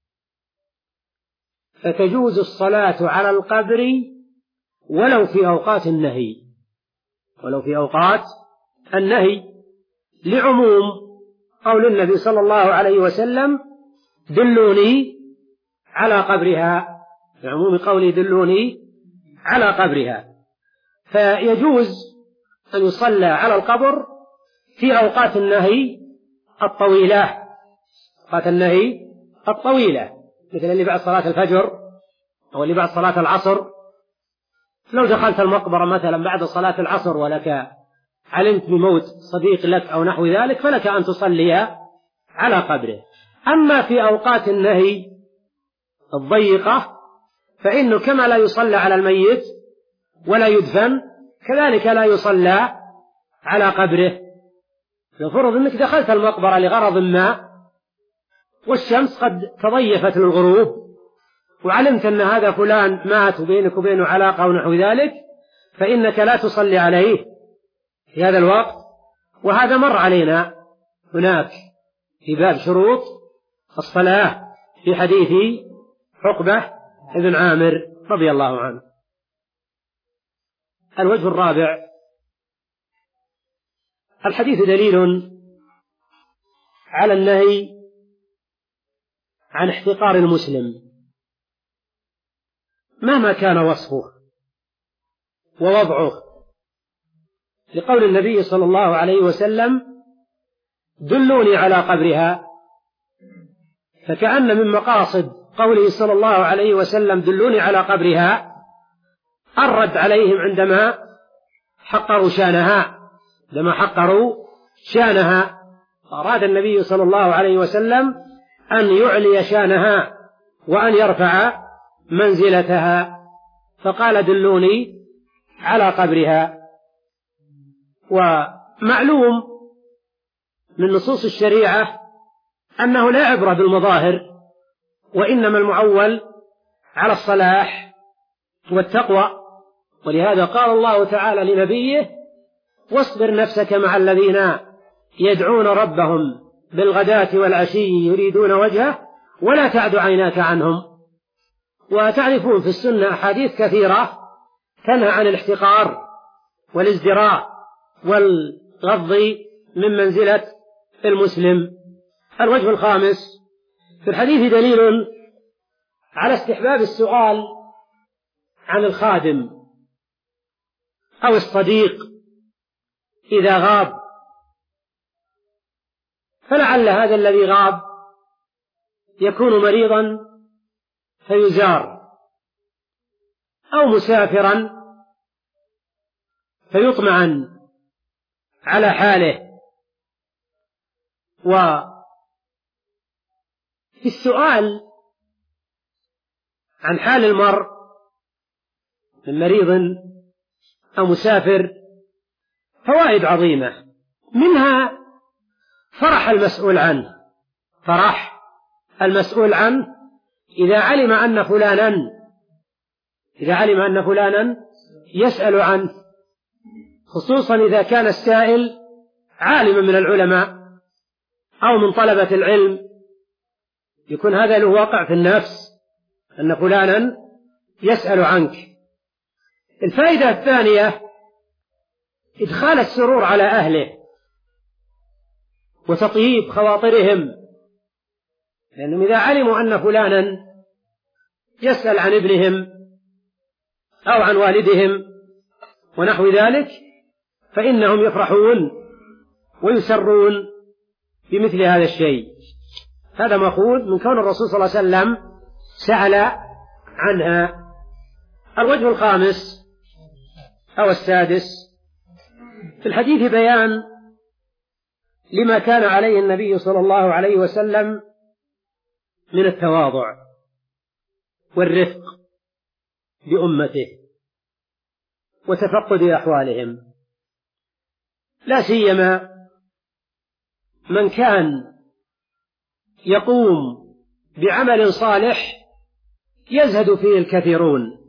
فتجوز الصلاة على القبر ولو في أوقات النهي، ولو في أوقات النهي لعموم قول النبي صلى الله عليه وسلم دلوني على قبرها، لعموم قوله دلوني على قبرها، فيجوز أن يصلى على القبر في أوقات النهي الطويلة، أوقات النهي الطويلة مثل اللي بعد صلاة الفجر أو اللي بعد صلاة العصر. لو دخلت المقبرة مثلا بعد صلاة العصر ولك علمت بموت صديق لك أو نحو ذلك فلك أن تصلي على قبره. أما في أوقات النهي الضيقة فإنه كما لا يصلى على الميت ولا يدفن كذلك لا يصلى على قبره. يفرض أنك دخلت المقبرة لغرض ما والشمس قد تضيفت للغروب وعلمت أن هذا فلان مات وبينك وبينه علاقة ونحو ذلك، فإنك لا تصلي عليه في هذا الوقت. وهذا مر علينا هناك في باب شروط الصلاة في حديث عقبة بن عامر رضي الله عنه. الوجه الرابع، الحديث دليل على النهي عن احتقار المسلم مهما كان وصفه ووضعه، لقول النبي صلى الله عليه وسلم دلوني على قبرها، فكأن من مقاصد قوله صلى الله عليه وسلم دلوني على قبرها الرد عليهم عندما حقروا شانها، عندما حقروا شانها أراد النبي صلى الله عليه وسلم أن يعلي شانها وأن يرفع منزلتها، فقال دلوني على قبرها. ومعلوم من نصوص الشريعة أنه لا عبرة بالمظاهر، وإنما المعول على الصلاح والتقوى، ولهذا قال الله تعالى لنبيه واصبر نفسك مع الذين يدعون ربهم بالغداة والعشي يريدون وجهه ولا تعد عيناك عنهم وتعرفون في السنة أحاديث كثيرة تنهى عن الاحتقار والازدراء والغض من منزلة المسلم. الوجه الخامس: في الحديث دليل على استحباب السؤال عن الخادم أو الصديق إذا غاب، فلعل هذا الذي غاب يكون مريضا فيزار، أو مسافرا فيطمئن على حاله. وفي السؤال عن حال المرء من مريض أو مسافر فوائد عظيمة، منها فرح المسؤول عنه فرح المسؤول عنه إذا علم أن فلانا إذا علم أن فلانا يسأل عنه، خصوصا إذا كان السائل عالما من العلماء أو من طلبة العلم، يكون هذا له واقع في النفس أن فلانا يسأل عنك. الفائدة الثانية: إدخال السرور على أهله وتطييب خواطرهم، لأنهم إذا علموا أن فلانا يسأل عن ابنهم أو عن والدهم ونحو ذلك فإنهم يفرحون ويسرون بمثل هذا الشيء. هذا مأخوذ من كون الرسول صلى الله عليه وسلم سأل عنها. الوجه الخامس أو السادس: في الحديث بيان لما كان عليه النبي صلى الله عليه وسلم من التواضع والرفق بأمته وتفقد أحوالهم، لا سيما من كان يقوم بعمل صالح يزهد فيه الكثيرون،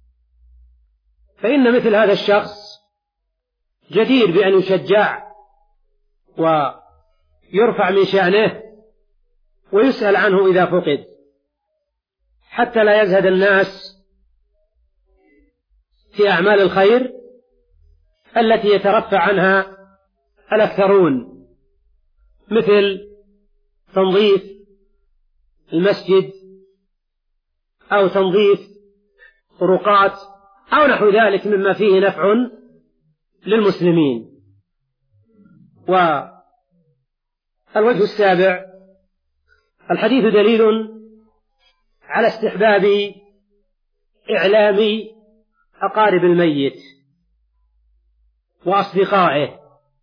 فإن مثل هذا الشخص جدير بأن يشجع ويرفع من شأنه ويسأل عنه إذا فقد، حتى لا يزهد الناس في أعمال الخير التي يترفع عنها الأكثرون، مثل تنظيف المسجد أو تنظيف طرقات أو نحو ذلك مما فيه نفع للمسلمين. والوجه السابع: الحديث دليل على استحباب إعلام أقارب الميت وأصدقائه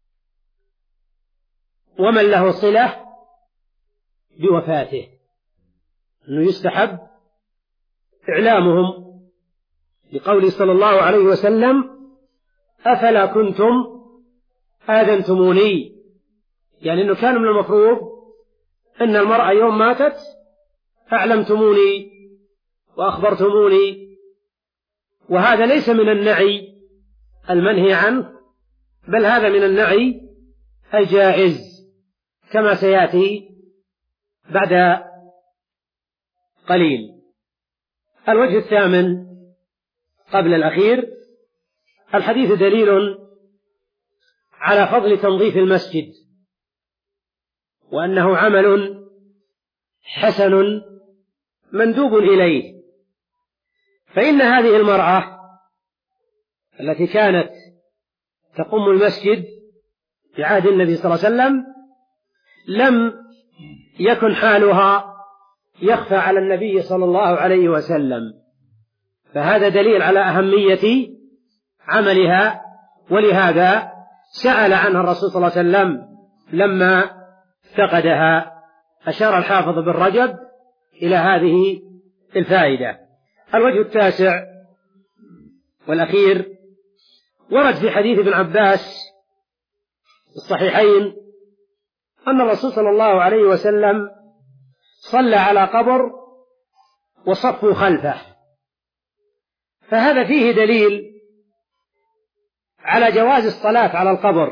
ومن له صلة بوفاته، أنه يستحب إعلامهم، لقوله صلى الله عليه وسلم: أفلا كنتم آذنتموني، يعني أنه كان من المفروض أن المرأة يوم ماتت أعلمتموني وأخبرتموني. وهذا ليس من النعي المنهي عنه، بل هذا من النعي الجائز كما سيأتي بعد قليل. الوجه الثامن قبل الأخير: الحديث دليل على فضل تنظيف المسجد، وأنه عمل حسن مندوب إليه، فإن هذه المرأة التي كانت تقوم المسجد في عهد النبي صلى الله عليه وسلم لم يكن حالها يخفى على النبي صلى الله عليه وسلم، فهذا دليل على أهمية عملها، ولهذا سأل عنها الرسول صلى الله عليه وسلم لما افتقدها. أشار الحافظ بن رجب إلى هذه الفائدة. الوجه التاسع والأخير: ورد في حديث ابن عباس الصحيحين أن الرسول صلى الله عليه وسلم صلى على قبر وصفوا خلفه، فهذا فيه دليل على جواز الصلاة على القبر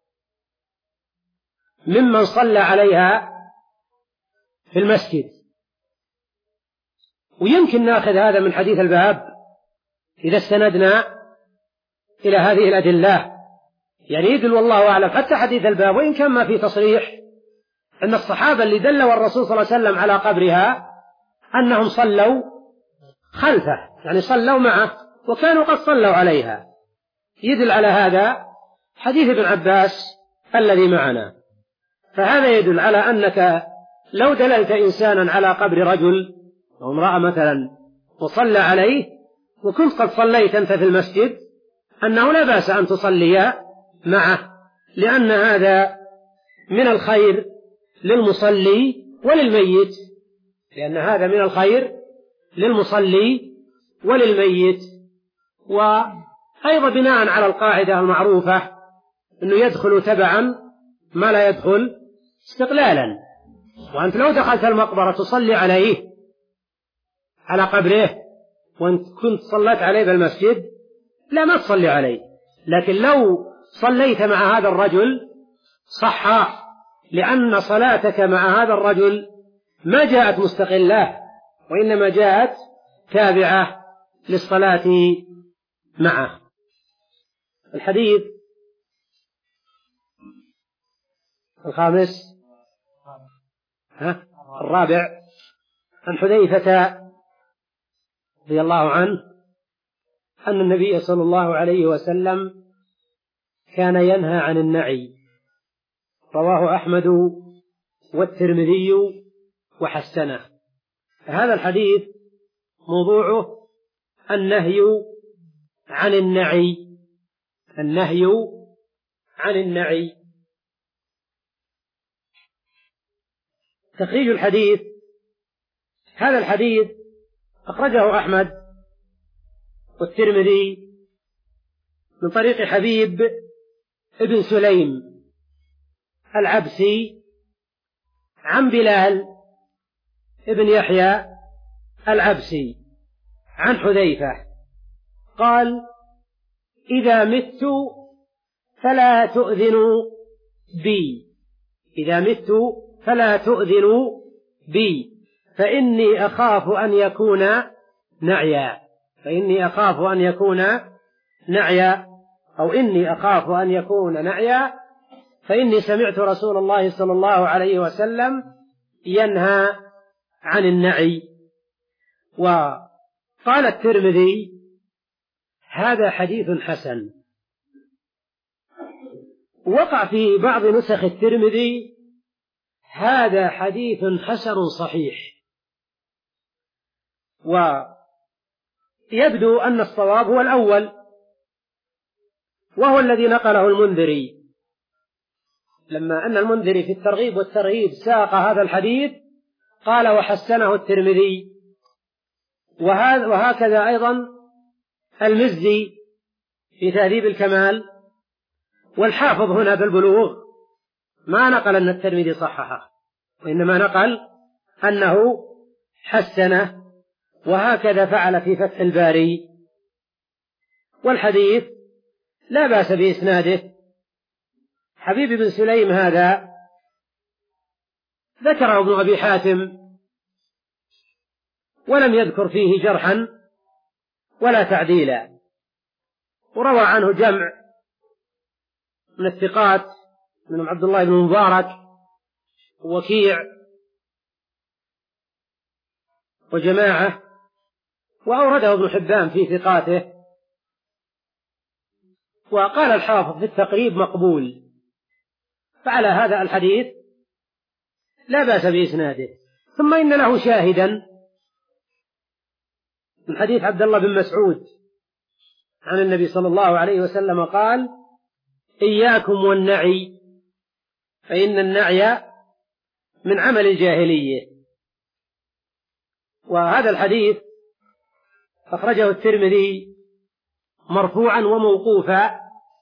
ممن صلى عليها في المسجد، ويمكن نأخذ هذا من حديث الباب إذا استندنا إلى هذه الأدلة، يعني يدل والله أعلم حتى حديث الباب وإن كان ما في تصريح أن الصحابة اللي دلوا الرسول صلى الله عليه وسلم على قبرها أنهم صلوا خلفه، يعني صلوا معه وكانوا قد صلوا عليها. يدل على هذا حديث ابن عباس الذي معنا. فهذا يدل على أنك لو دللت إنسانا على قبر رجل أو امرأة مثلا وصلى عليه وكنت قد صليت أنت في المسجد أنه لا بأس أن تصلي معه، لأن هذا من الخير للمصلي وللميت، لأن هذا من الخير للمصلي وللميت. وأيضا بناء على القاعدة المعروفة أنه يدخل تبعا ما لا يدخل استقلالا، وأنت لو دخلت المقبرة تصلي عليه على قبره وأنت كنت صليت عليه بالمسجد لا ما تصلي عليه، لكن لو صليت مع هذا الرجل صح، لأن صلاتك مع هذا الرجل ما جاءت مستقلة وإنما جاءت تابعة للصلاة معه. الحديث الخامس ها الرابع عن حذيفة رضي الله عنه أن النبي صلى الله عليه وسلم كان ينهى عن النعي، رواه أحمد والترمذي وحسنه. هذا الحديث موضوعه النهي عن النعي، النهي عن النعي. تخريج الحديث: هذا الحديث أخرجه أحمد والترمذي من طريق حبيب ابن سليم العبسي عن بلال ابن يحيى العبسي عن حذيفة قال: إذا مت فلا تؤذنوا بي، إذا مت فلا تؤذنوا بي فإني أخاف أن يكون نعيا، فإني أخاف أن يكون نعيا أو إني أخاف أن يكون نعيا فإني سمعت رسول الله صلى الله عليه وسلم ينهى عن النعي. وقال الترمذي: هذا حديث حسن. وقع في بعض نسخ الترمذي: هذا حديث حسن صحيح. ويبدو أن الصواب هو الأول، وهو الذي نقله المنذري، لما أن المنذري في الترغيب والترهيب ساق هذا الحديث قال: وحسنه الترمذي. وهكذا أيضا المزي في تهذيب الكمال، والحافظ هنا بالبلوغ ما نقل أن الترمذي صححه، وإنما نقل أنه حسنه، وهكذا فعل في فتح الباري. والحديث لا بأس بإسناده. حبيب بن سليم هذا ذكره ابن أبي حاتم ولم يذكر فيه جرحا ولا تعديلا، وروى عنه جمع من الثقات منهم عبد الله بن مبارك ووكيع وجماعة، وأورده ابن حبان في ثقاته. وقال الحافظ في التقريب مقبول. فعلى هذا الحديث لا بأس بإسناده. ثم إن له شاهدا من حديث عبد الله بن مسعود عن النبي صلى الله عليه وسلم قال: إياكم والنعي فإن النعي من عمل الجاهلية. وهذا الحديث أخرجه الترمذي مرفوعا وموقوفا،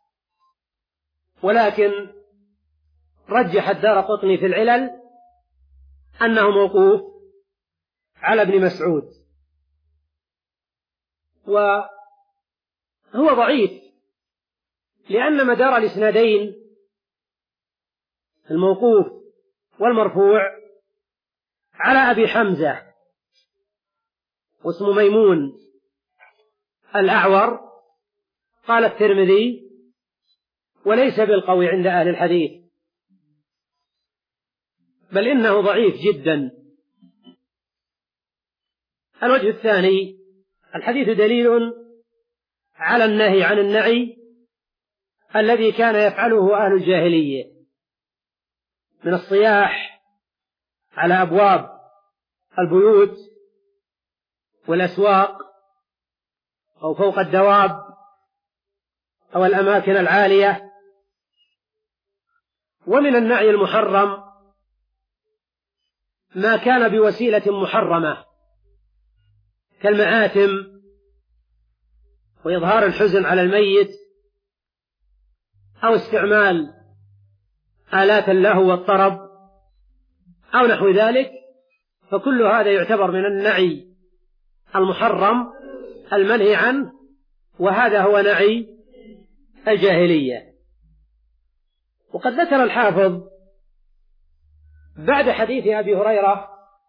ولكن رجح الدارقطني في العلل أنه موقوف على ابن مسعود، وهو ضعيف لأن مدار الإسنادين الموقوف والمرفوع على أبي حمزة، واسم ميمون الأعور. قال الترمذي: وليس بالقوي عند أهل الحديث، بل إنه ضعيف جدا. الوجه الثاني: الحديث دليل على النهي عن النعي الذي كان يفعله أهل الجاهلية من الصياح على أبواب البيوت والأسواق أو فوق الدواب أو الأماكن العالية. ومن النعي المحرم ما كان بوسيلة محرمة كالمآتم وإظهار الحزن على الميت أو استعمال آلات اللهو والطرب أو نحو ذلك، فكل هذا يعتبر من النعي المحرم المنهي عنه، وهذا هو نعي الجاهلية. وقد ذكر الحافظ بعد حديث أبي هريرة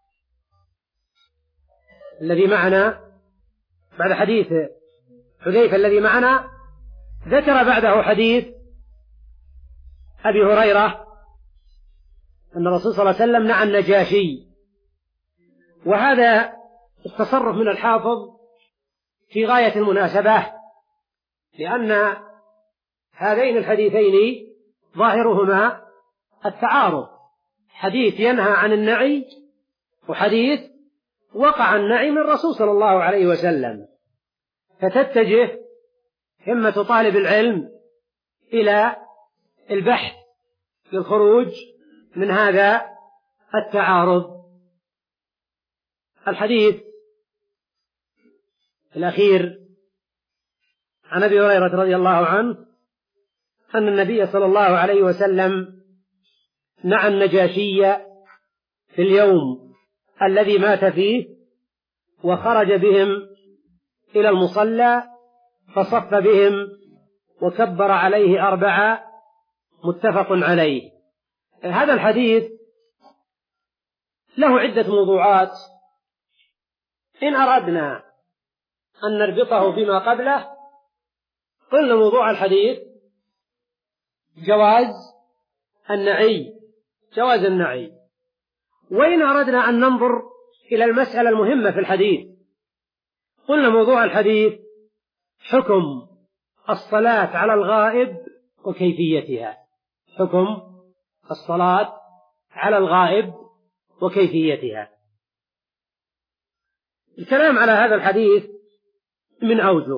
الذي معنا، بعد حديث حذيفة الذي معنا، ذكر بعده حديث أبي هريرة أن الرسول صلى الله عليه وسلم نعى النجاشي. وهذا التصرف من الحافظ في غاية المناسبة، لأن هذين الحديثين ظاهرهما التعارض، حديث ينهى عن النعي وحديث وقع النعي من الرسول صلى الله عليه وسلم، فتتجه همة طالب العلم إلى البحث في الخروج من هذا التعارض. الحديث الأخير عن أبي هريرة رضي الله عنه أن النبي صلى الله عليه وسلم نعى النجاشي في اليوم الذي مات فيه، وخرج بهم إلى المصلى فصف بهم وكبر عليه أربعة، متفق عليه. هذا الحديث له عدة موضوعات، إن أردنا أن نربطه بما قبله قلنا موضوع الحديث جواز النعي، جواز النعي. وإن أردنا أن ننظر إلى المسألة المهمة في الحديث قلنا موضوع الحديث حكم الصلاة على الغائب وكيفيتها، حكم الصلاة على الغائب وكيفيتها. الكلام على هذا الحديث من أوجه،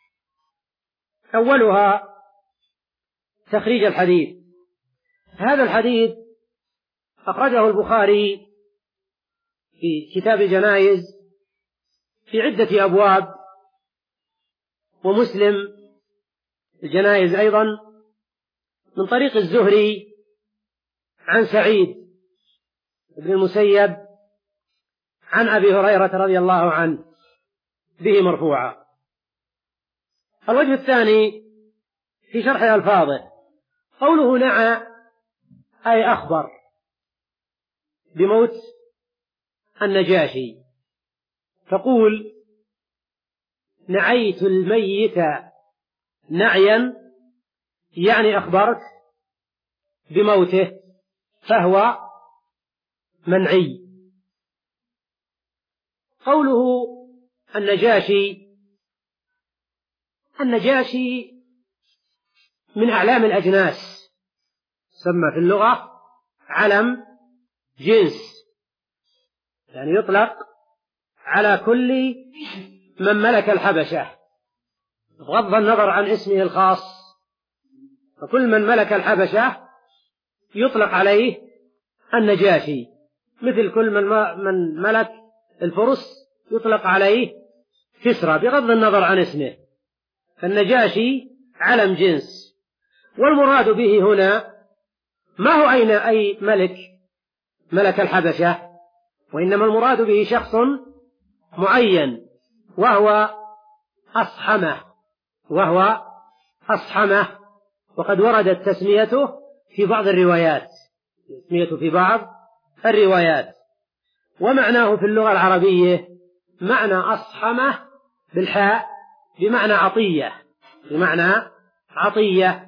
أولها تخريج الحديث. هذا الحديث أخرجه البخاري في كتاب الجنائز في عدة أبواب، ومسلم الجنائز أيضا من طريق الزهري عن سعيد بن المسيب عن أبي هريرة رضي الله عنه به مرفوعا. الوجه الثاني في شرح ألفاظه، قوله نعى أي أخبر بموت النجاشي، تقول نعيت الميت نعيا يعني أخبرت بموته، فهو منعي. قوله النجاشي، النجاشي من أعلام الأجناس، سمى في اللغة علم جنس، يعني يطلق على كل من ملك الحبشة بغض النظر عن اسمه الخاص، فكل من ملك الحبشة يطلق عليه النجاشي، مثل كل من, من ملك الفرس يطلق عليه كسرى بغض النظر عن اسمه، فالنجاشي علم جنس. والمراد به هنا ما هو أين أي ملك ملك الحبشة، وإنما المراد به شخص معين وهو أصحمه وهو أصحمه وقد وردت تسميته في بعض الروايات، تسميته في بعض الروايات. ومعناه في اللغة العربية معنى أصحمة بالحاء بمعنى عطية، بمعنى عطية.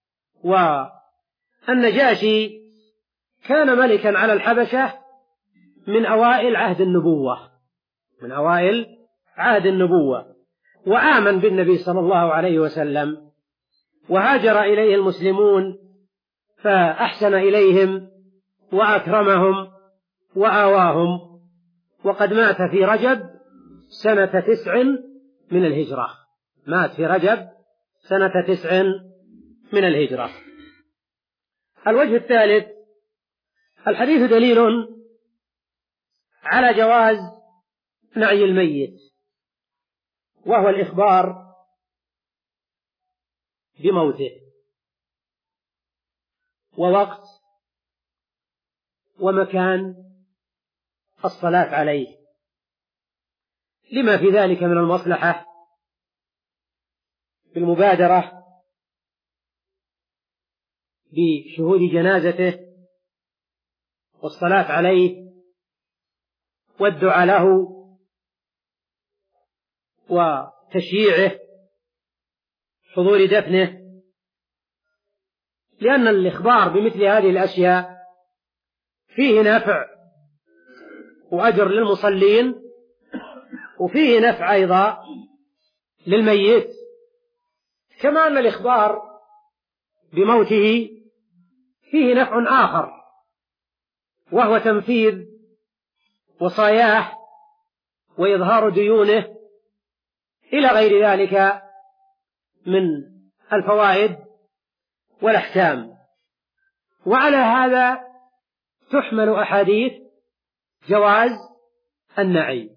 والنجاشي كان ملكا على الحبشة من أوائل عهد النبوة، من أوائل عهد النبوة، وآمن بالنبي صلى الله عليه وسلم، وهاجر إليه المسلمون فأحسن إليهم وأكرمهم وآواهم، وقد مات في رجب سنة تسع من الهجرة، مات في رجب سنة تسع من الهجرة. الوجه الثالث: الحديث دليل على جواز نعي الميت، وهو الإخبار بموته ووقت ومكان الصلاة عليه، لما في ذلك من المصلحة بالمبادرة بشهود جنازته والصلاة عليه والدعاء له وتشييعه، حضور دفنه، لأن الإخبار بمثل هذه الأشياء فيه نفع وأجر للمصلين، وفيه نفع أيضا للميت، كما أن الإخبار بموته فيه نفع آخر، وهو تنفيذ وصاياه وإظهار ديونه إلى غير ذلك من الفوائد والأحكام. وعلى هذا تحمل أحاديث جواز النعي.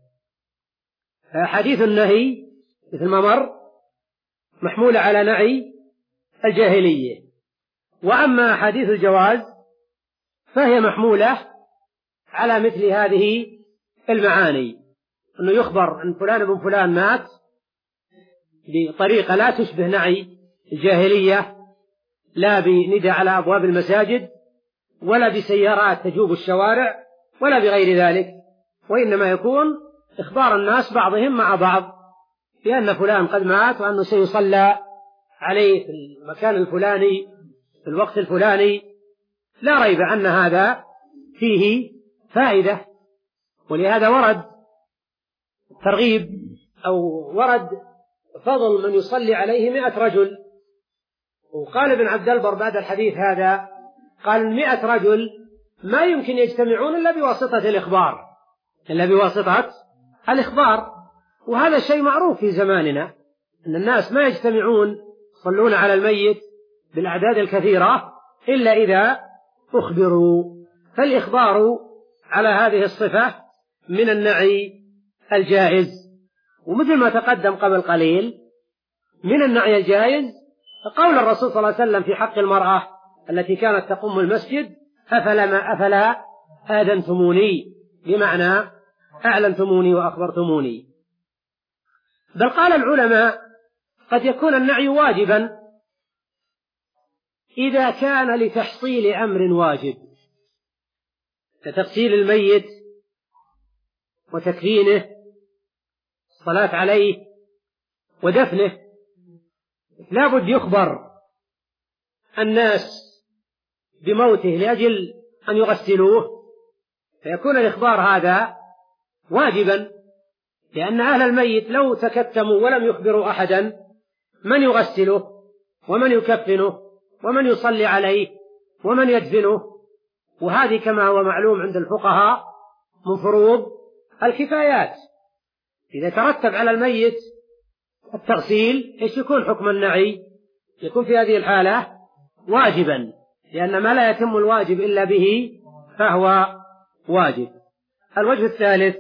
أحاديث النهي مثل ما مر محمولة على نعي الجاهلية، وأما أحاديث الجواز فهي محمولة على مثل هذه المعاني، أنه يخبر أن فلان بن فلان مات بطريقة لا تشبه نعي الجاهلية، لا بندى على أبواب المساجد ولا بسيارات تجوب الشوارع ولا بغير ذلك، وإنما يكون إخبار الناس بعضهم مع بعض بأن فلان قد مات وأنه سيصلى عليه في المكان الفلاني في الوقت الفلاني. لا ريب أن هذا فيه فائدة، ولهذا ورد ترغيب أو ورد فضل من يصلي عليه مئة رجل. وقال ابن عبد البر بعد الحديث هذا، قال مئة رجل ما يمكن يجتمعون إلا بواسطة الإخبار، إلا بواسطة الإخبار. وهذا شيء معروف في زماننا، أن الناس ما يجتمعون يصلون على الميت بالأعداد الكثيرة إلا إذا أخبروا. فالإخبار على هذه الصفة من النعي الجائز. ومثل ما تقدم قبل قليل من النعي الجائز قول الرسول صلى الله عليه وسلم في حق المرأة التي كانت تقوم المسجد: أفلا ما أفلا آذنتموني، بمعنى أعلنتموني وأخبرتموني. بل قال العلماء: قد يكون النعي واجبا إذا كان لتحصيل أمر واجب، كتغسيل الميت وتكفينه، الصلاة عليه ودفنه، لا بد يخبر الناس بموته لأجل أن يغسلوه، فيكون الإخبار هذا واجبا، لأن أهل الميت لو تكتموا ولم يخبروا أحدا من يغسله ومن يكفنه ومن يصلي عليه ومن يدفنه. وهذه كما هو معلوم عند الفقهاء من فروض الكفايات. إذا ترتب على الميت التغسيل إيش يكون حكم النعي؟ يكون في هذه الحالة واجبا، لأن ما لا يتم الواجب إلا به فهو واجب. الوجه الثالث،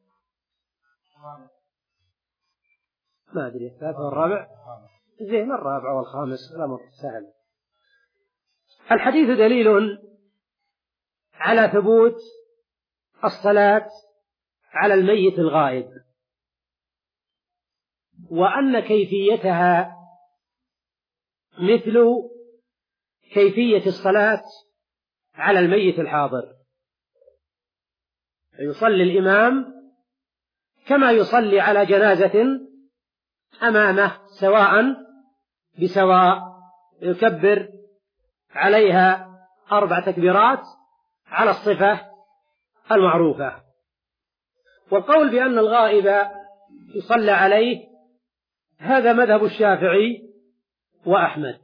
ما أدري الثالث والرابع، زين الرابع والخامس الأمر سهل. الحديث دليل على ثبوت الصلاة على الميت الغائب، وأن كيفيتها مثل كيفية الصلاة على الميت الحاضر، فيصلي الإمام كما يصلي على جنازة أمامه سواء بسواء، يكبر عليها أربع تكبيرات على الصفة المعروفة. والقول بأن الغائب يصلى عليه هذا مذهب الشافعي وأحمد،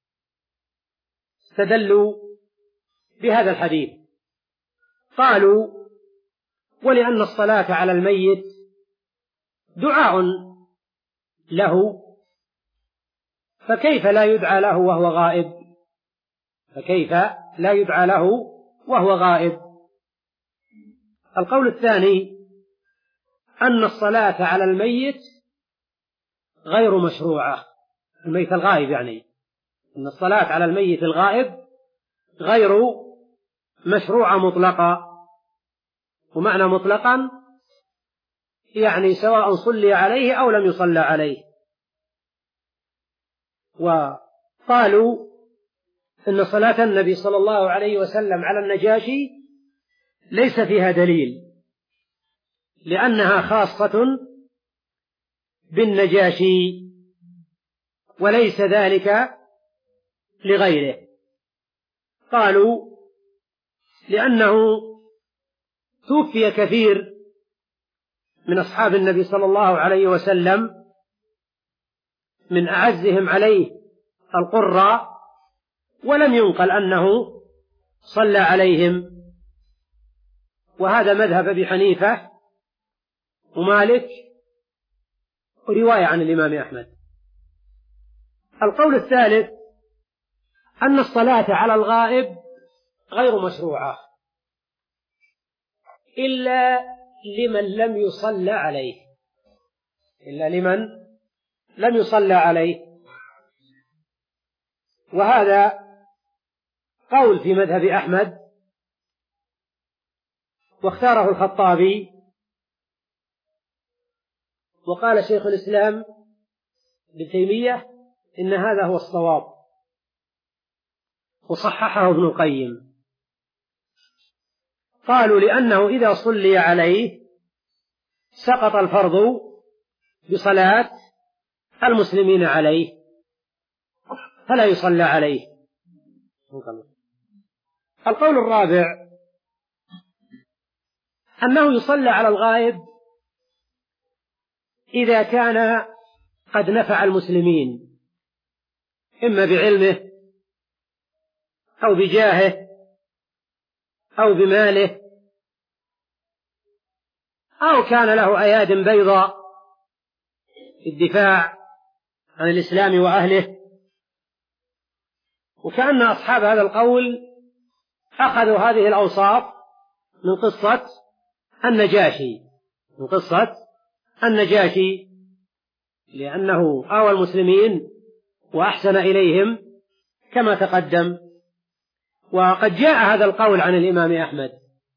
استدلوا بهذا الحديث، قالوا: ولأن الصلاة على الميت دعاء له، فكيف لا يدعى له وهو غائب؟ فكيف لا يدعى له وهو غائب؟ القول الثاني أن الصلاة على الميت غير مشروعة، الميت الغائب يعني، أن الصلاة على الميت الغائب غير مشروعة مطلقة. ومعنى مطلقا يعني سواء صلي عليه أو لم يصلى عليه. وقالوا إن صلاة النبي صلى الله عليه وسلم على النجاشي ليس فيها دليل، لأنها خاصة بالنجاشي وليس ذلك لغيره. قالوا لأنه توفي كثير من أصحاب النبي صلى الله عليه وسلم، من أعزهم عليه القراء، ولم ينقل أنه صلى عليهم. وهذا مذهب أبي حنيفة ومالك ورواية عن الإمام أحمد. القول الثالث أن الصلاة على الغائب غير مشروعة إلا لمن لم يصلى عليه، إلا لمن لم يصلى عليه. وهذا قول في مذهب أحمد، واختاره الخطابي، وقال شيخ الإسلام ابن تيمية إن هذا هو الصواب، وصححه ابن القيم. قالوا لأنه إذا صلي عليه سقط الفرض بصلاة المسلمين عليه فلا يصلى عليه. القول الرابع أنه يصلى على الغائب إذا كان قد نفع المسلمين إما بعلمه أو بجاهه أو بماله، أو كان له أياد بيضاء في الدفاع عن الإسلام وأهله. وكأن أصحاب هذا القول أخذوا هذه الأوصاف من قصة النجاشي من قصة النجاشي لأنه آوى المسلمين وأحسن إليهم كما تقدم. وقد جاء هذا القول عن الإمام أحمد،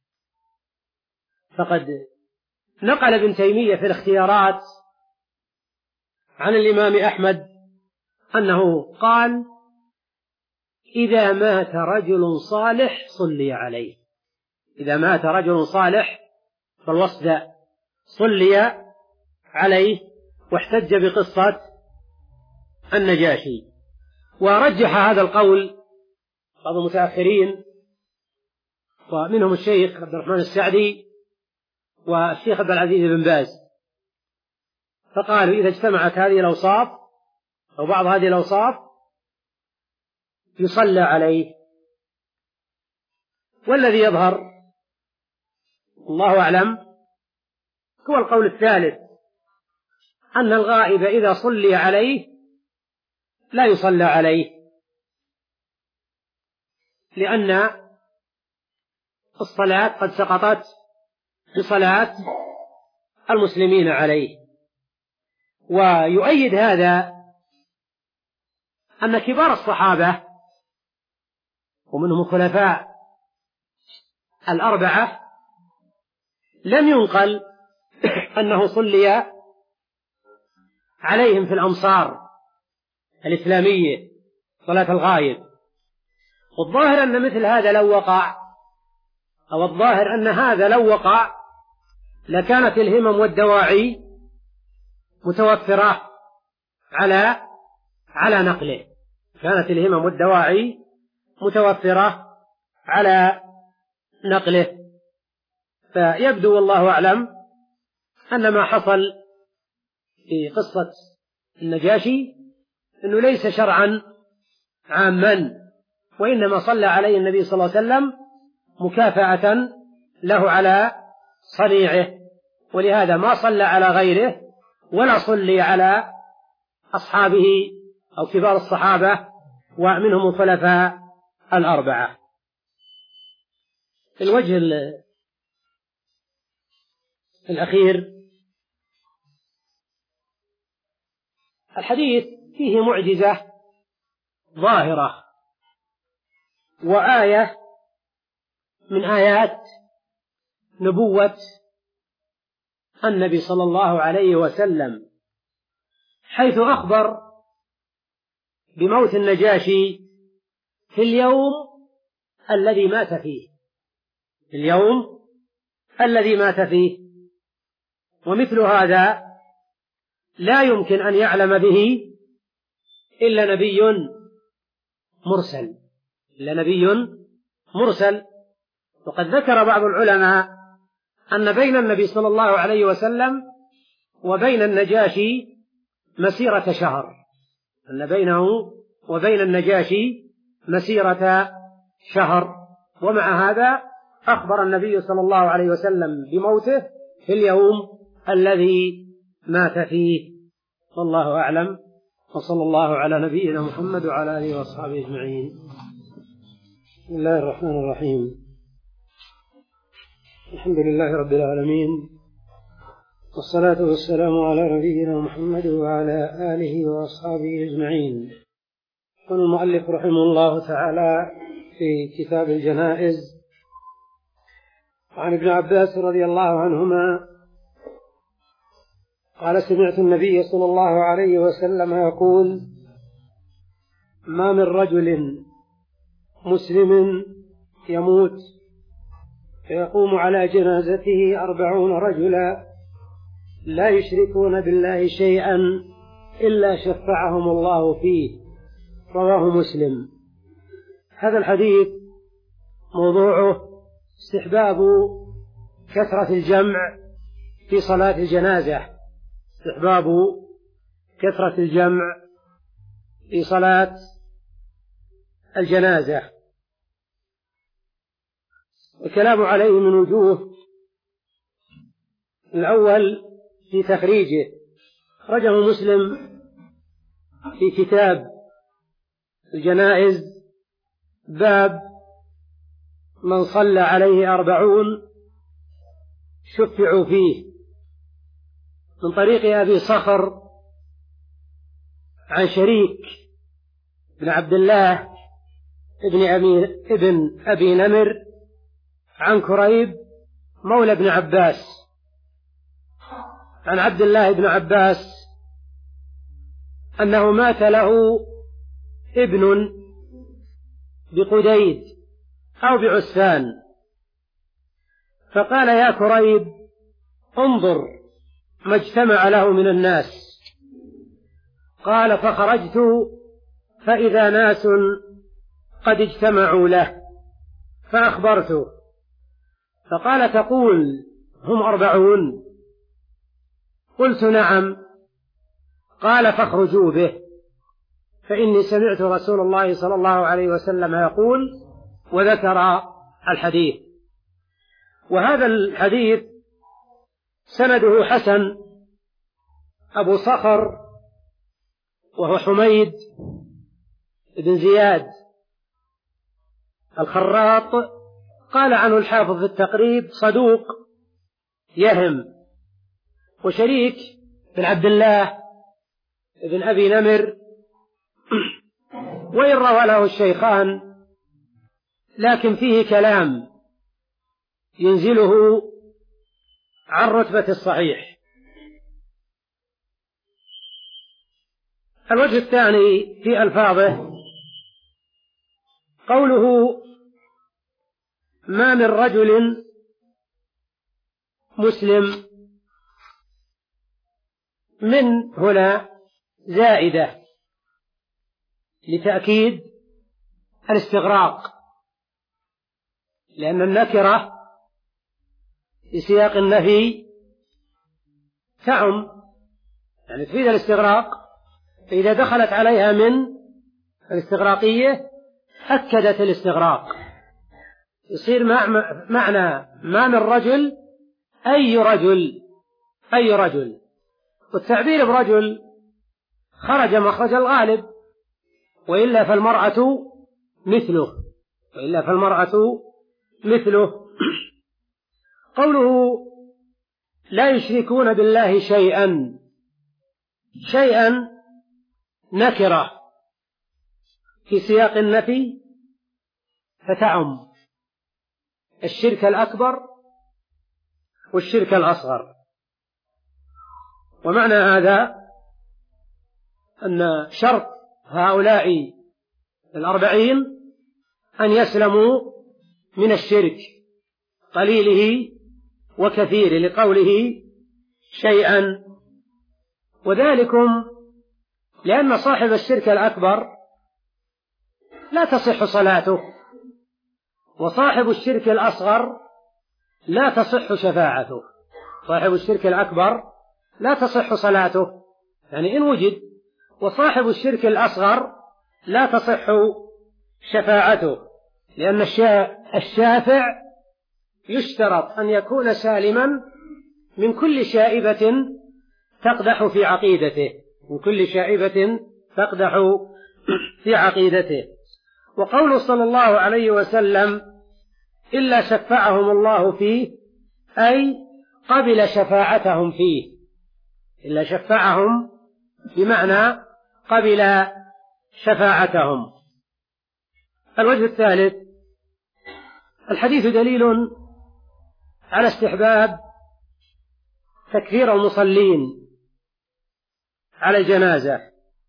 فقد نقل ابن تيمية في الاختيارات عن الإمام أحمد أنه قال: إذا مات رجل صالح صلي عليه. إذا مات رجل صالح فالوصف صلي عليه، واحتج بقصة النجاشي. ورجح هذا القول بعض المتأخرين، ومنهم الشيخ عبد الرحمن السعدي والشيخ عبد العزيز بن باز، فقالوا إذا اجتمعت هذه الأوصاف أو بعض هذه الأوصاف يصلى عليه. والذي يظهر الله أعلم هو القول الثالث، أن الغائب إذا صلي عليه لا يصلى عليه، لأن الصلاة قد سقطت بصلاة المسلمين عليه. ويؤيد هذا أن كبار الصحابة ومنهم الخلفاء الأربعة لم ينقل أنه صلي عليهم في الأمصار الإسلامية صلاة الغائب. والظاهر أن مثل هذا لو وقع، أو الظاهر أن هذا لو وقع لكانت الهمم والدواعي متوفرة على على نقله، كانت الهمم والدواعي متوفرة على نقله. فيبدو والله أعلم أن ما حصل في قصة النجاشي أنه ليس شرعا عاما، وإنما صلى عليه النبي صلى الله عليه وسلم مكافأة له على صنيعه، ولهذا ما صلى على غيره ولا صلي على أصحابه أو كبار الصحابة ومنهم الخلفاء الأربعة. الوجه الأخير، الحديث فيه معجزة ظاهرة وآية من آيات نبوة النبي صلى الله عليه وسلم، حيث أخبر بموت النجاشي في اليوم الذي مات فيه، في اليوم الذي مات فيه. ومثل هذا لا يمكن أن يعلم به إلا نبي مرسل، إلا نبي مرسل. وقد ذكر بعض العلماء أن بين النبي صلى الله عليه وسلم وبين النجاشي مسيرة شهر، أن بينه وبين النجاشي مسيرة شهر، ومع هذا أخبر النبي صلى الله عليه وسلم بموته في اليوم الذي مات فيه. والله أعلم، وصلى الله على نبينا محمد وعلى آله وأصحابه أجمعين. بسم الله الرحمن الرحيم. الحمد لله رب العالمين، والصلاة والسلام على نبينا محمد وعلى آله وأصحابه أجمعين. يقول المؤلف رحمه الله تعالى في كتاب الجنائز: عن ابن عباس رضي الله عنهما قال: سمعت النبي صلى الله عليه وسلم يقول: ما من رجل مسلم يموت فيقوم على جنازته أربعون رجلا لا يشركون بالله شيئا إلا شفعهم الله فيه. رواه مسلم. هذا الحديث موضوعه استحباب كثرة الجمع في صلاة الجنازة، استحباب كثرة الجمع في صلاة الجنازة. الكلام عليه من وجوه: الأول في تخريجه، أخرجه مسلم في كتاب الجنائز باب من صلى عليه أربعون شفعوا فيه، من طريق أبي صخر عن شريك بن عبد الله ابن أبي, ابن أبي نمر عن كريب مولى ابن عباس عن عبد الله بن عباس أنه مات له ابن بقديد أو بعسفان، فقال: يا كريب انظر ما اجتمع له من الناس. قال: فخرجت فإذا ناس قد اجتمعوا له فأخبرته، فقال: تقول هم أربعون؟ قلت: نعم. قال: فاخرجوا به، فإني سمعت رسول الله صلى الله عليه وسلم يقول، وذكر الحديث. وهذا الحديث سنده حسن. أبو صخر وهو حميد بن زياد الخراط قال عنه الحافظ في التقريب: صدوق يهم. وشريك بن عبد الله بن أبي نمر وإن روى له الشيخان لكن فيه كلام ينزله عن رتبة الصحيح. الوجه الثاني في ألفاظه قوله: ما من رجل مسلم من هنا زائدة لتأكيد الاستغراق، لأن النكرة في سياق النفي تعم، يعني تفيد الاستغراق، فإذا دخلت عليها من الاستغراقية أكدت الاستغراق، يصير معنى ما من رجل أي رجل أي رجل، والتعبير برجل خرج مخرج الغالب، وإلا فالمرأة مثله وإلا فالمرأة مثله. قوله لا يشركون بالله شيئا، شيئا نكرة في سياق النفي فتعم الشرك الأكبر والشرك الأصغر. ومعنى هذا أن شرط هؤلاء الأربعين أن يسلموا من الشرك قليله وكثيره، لقوله شيئا، وذلكم لأن صاحب الشرك الأكبر لا تصح صلاته، وصاحب الشرك الأصغر لا تصح شفاعته. صاحب الشرك الأكبر لا تصح صلاته يعني إن وجد، وصاحب الشرك الأصغر لا تصح شفاعته، لأن الشافع يشترط أن يكون سالما من كل شائبة تقدح في عقيدته من كل شائبة تقدح في عقيدته. وقوله صلى الله عليه وسلم إلا شفعهم الله فيه، أي قبل شفاعتهم فيه، إلا شفعهم بمعنى قبل شفاعتهم. الوجه الثالث، الحديث دليل على استحباب تكثير المصلين على الجنازة،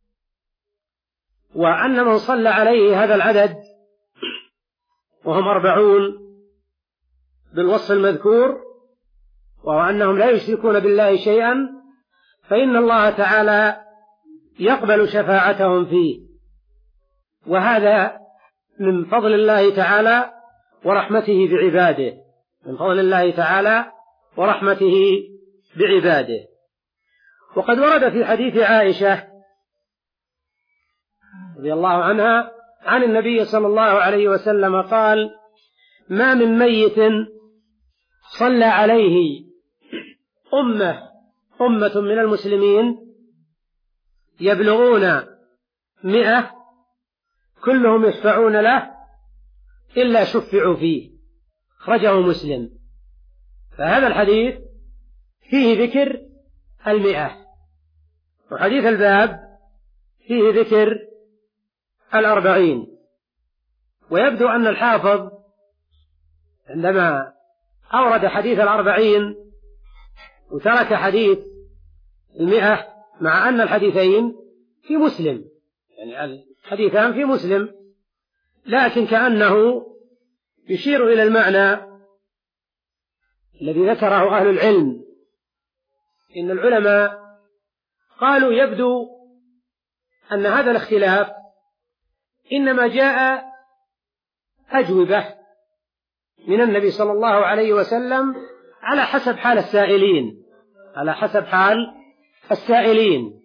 وأن من صلى عليه هذا العدد وهم أربعون بالوصف المذكور، وهو أنهم لا يشركون بالله شيئا، فإن الله تعالى يقبل شفاعتهم فيه، وهذا من فضل الله تعالى ورحمته بعباده من فضل الله تعالى ورحمته بعباده. وقد ورد في حديث عائشة رضي الله عنها عن النبي صلى الله عليه وسلم قال: ما من ميت صلى عليه أمة أمة من المسلمين يبلغون مئة كلهم يشفعون له إلا شفعوا فيه، أخرجه مسلم. فهذا الحديث فيه ذكر المئة، وحديث الباب فيه ذكر الأربعين. ويبدو أن الحافظ عندما أورد حديث الأربعين وترك حديث المئة، مع أن الحديثين في مسلم، يعني الحديثان في مسلم، لكن كأنه يشير إلى المعنى الذي ذكره أهل العلم. إن العلماء قالوا يبدو أن هذا الاختلاف إنما جاء أجوبة من النبي صلى الله عليه وسلم على حسب حال السائلين على حسب حال السائلين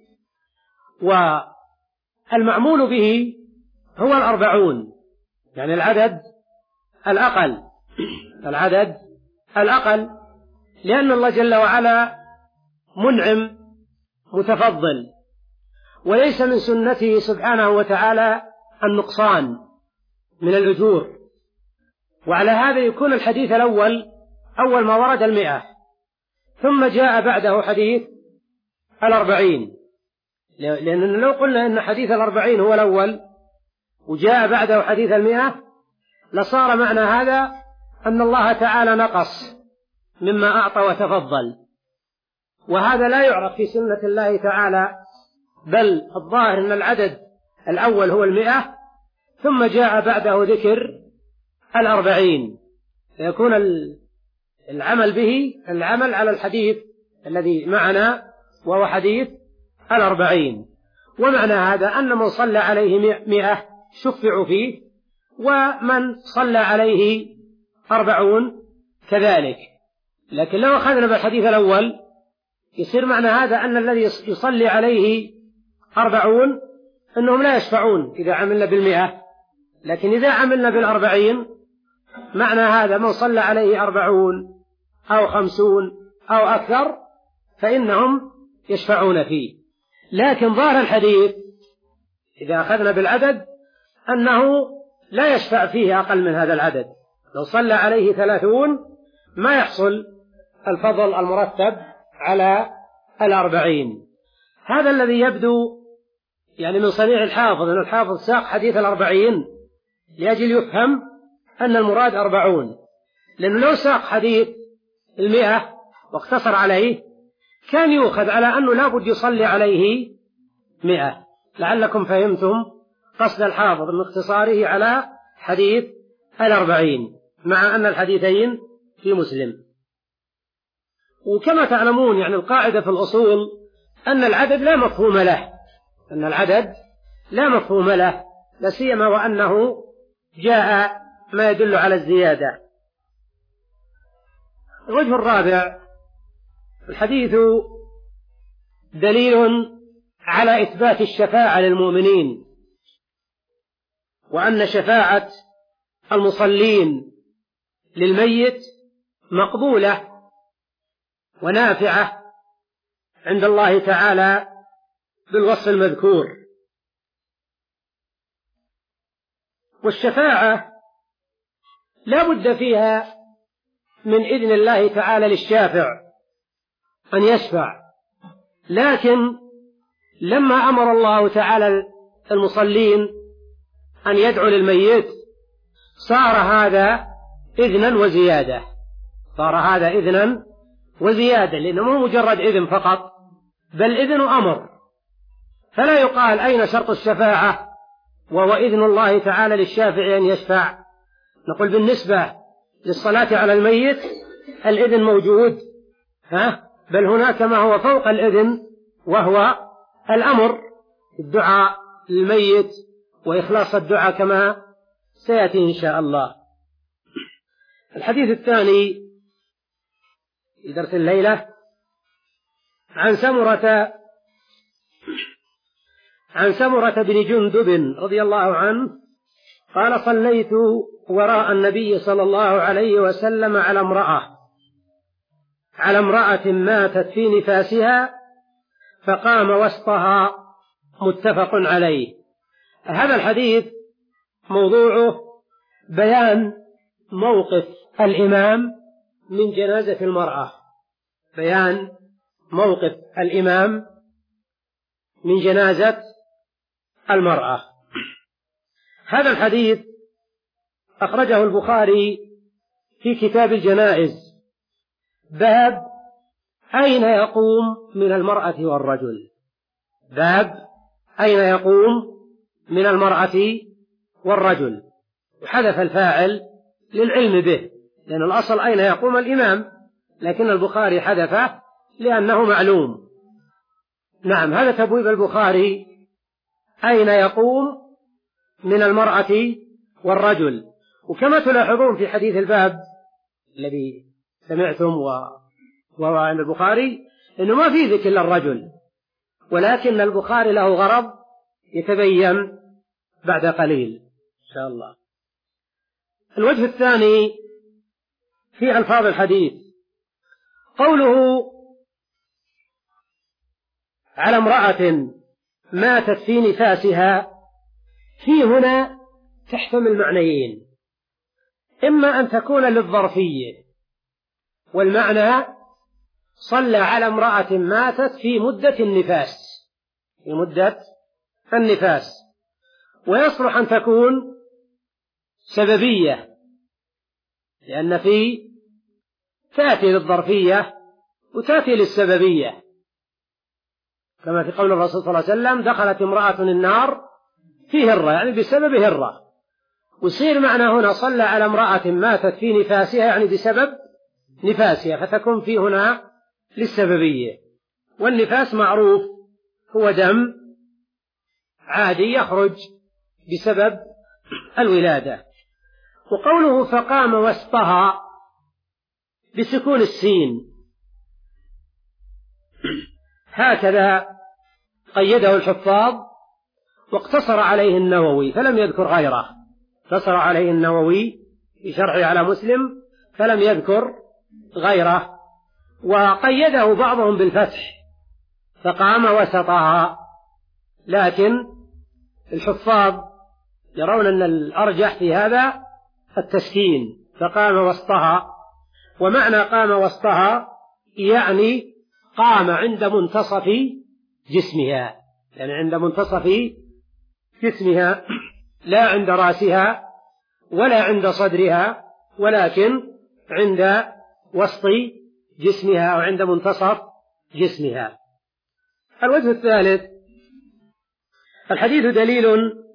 والمعمول به هو الأربعون، يعني العدد الأقل العدد الأقل لأن الله جل وعلا منعم متفضل، وليس من سنته سبحانه وتعالى النقصان من الأجور. وعلى هذا يكون الحديث الأول أول ما ورد المئة، ثم جاء بعده حديث الأربعين، لأننا لو قلنا إن حديث الأربعين هو الأول وجاء بعده حديث المئة لصار معنى هذا أن الله تعالى نقص مما أعطى وتفضل، وهذا لا يعرف في سنة الله تعالى، بل الظاهر أن العدد الأول هو المئة ثم جاء بعده ذكر الأربعين، فيكون العمل به العمل على الحديث الذي معنا وهو حديث الأربعين. ومعنى هذا أن من صلى عليه مئة شفعوا فيه، ومن صلى عليه أربعون كذلك. لكن لو أخذنا بالحديث الأول يصير معنى هذا أن الذي يصلي عليه أربعون أنهم لا يشفعون إذا عملنا بالمئة، لكن إذا عملنا بالأربعين معنى هذا من صلى عليه أربعون أو خمسون أو أكثر فإنهم يشفعون فيه. لكن ظاهر الحديث إذا أخذنا بالعدد أنه لا يشفع فيه أقل من هذا العدد. لو صلى عليه ثلاثون ما يحصل الفضل المرتب على الأربعين. هذا الذي يبدو يعني من صنيع الحافظ، أن الحافظ ساق حديث الأربعين لأجل يفهم أن المراد أربعون، لأنه لو ساق حديث المئة واقتصر عليه كان يؤخذ على أنه لا بد يصلي عليه مئة. لعلكم فهمتم قصد الحافظ من اختصاره على حديث الأربعين، مع أن الحديثين في مسلم. وكما تعلمون يعني القاعدة في الأصول أن العدد لا مفهوم له، أن العدد لا مفهوم له، لا سيما وأنه جاء ما يدل على الزيادة. الوجه الرابع: الحديث دليل على إثبات الشفاعة للمؤمنين، وأن شفاعة المصلين للميت مقبولة ونافعة عند الله تعالى بالوصف المذكور. والشفاعة لا بد فيها من إذن الله تعالى للشافع أن يشفع، لكن لما أمر الله تعالى المصلين أن يدعو للميت صار هذا إذنا وزيادة، صار هذا إذنا وزيادة، لأنه مو مجرد إذن فقط بل إذن أمر. فلا يقال أين شرط الشفاعة وهو إذن الله تعالى للشافع أن يشفع. نقول بالنسبة للصلاة على الميت الإذن موجود، ها؟ بل هناك ما هو فوق الإذن وهو الأمر، الدعاء للميت وإخلاص الدعاء كما سيأتي إن شاء الله. الحديث الثاني في درس الليلة عن سمرة عن سمرة بن جندب رضي الله عنه قال: صليت وراء النبي صلى الله عليه وسلم على امرأة على امرأة ماتت في نفاسها فقام وسطها، متفق عليه. هذا الحديث موضوعه بيان موقف الإمام من جنازة المرأة، بيان موقف الإمام من جنازة المرأة. هذا الحديث أخرجه البخاري في كتاب الجنائز، باب أين يقوم من المرأة والرجل، باب أين يقوم من المرأة والرجل، وحذف الفاعل للعلم به، لأن الأصل أين يقوم الإمام، لكن البخاري حذفه لأنه معلوم. نعم، هذا تبويب البخاري: أين يقوم من المرأة والرجل. وكما تلاحظون في حديث الباب الذي سمعتم وهو عند البخاري إنه ما في ذكر للرجل، ولكن البخاري له غرض يتبين بعد قليل إن شاء الله. الوجه الثاني في ألفاظ الحديث قوله على امرأة ماتت في نفاسها، في هنا تحتمل معنيين: إما أن تكون للظرفية، والمعنى صلى على امرأة ماتت في مدة النفاس، في مدة النفاس، ويصلح أن تكون سببية، لأن في تأتي للظرفية وتأتي للسببية، كما في قول الرسول صلى الله عليه وسلم: دخلت امرأة النار في هرة، يعني بسبب هرة. ويصير معنى هنا صلى على امرأة ماتت في نفاسها، يعني بسبب نفاسها، فتكون في هنا للسببية. والنفاس معروف هو دم عادي يخرج بسبب الولادة. وقوله فقام وسطها بسكون السين هكذا قيده الحفاظ، واقتصر عليه النووي فلم يذكر غيره، اقتصر عليه النووي في شرحه على مسلم فلم يذكر غيره، وقيده بعضهم بالفتح فقام وسطها، لكن الحفاظ يرون أن الأرجح في هذا التسكين فقام وسطها. ومعنى قام وسطها يعني قام عند منتصف جسمها، يعني عند منتصف جسمها، لا عند رأسها ولا عند صدرها، ولكن عند وسط جسمها أو عند منتصف جسمها. الوجه الثالث: الحديث دليل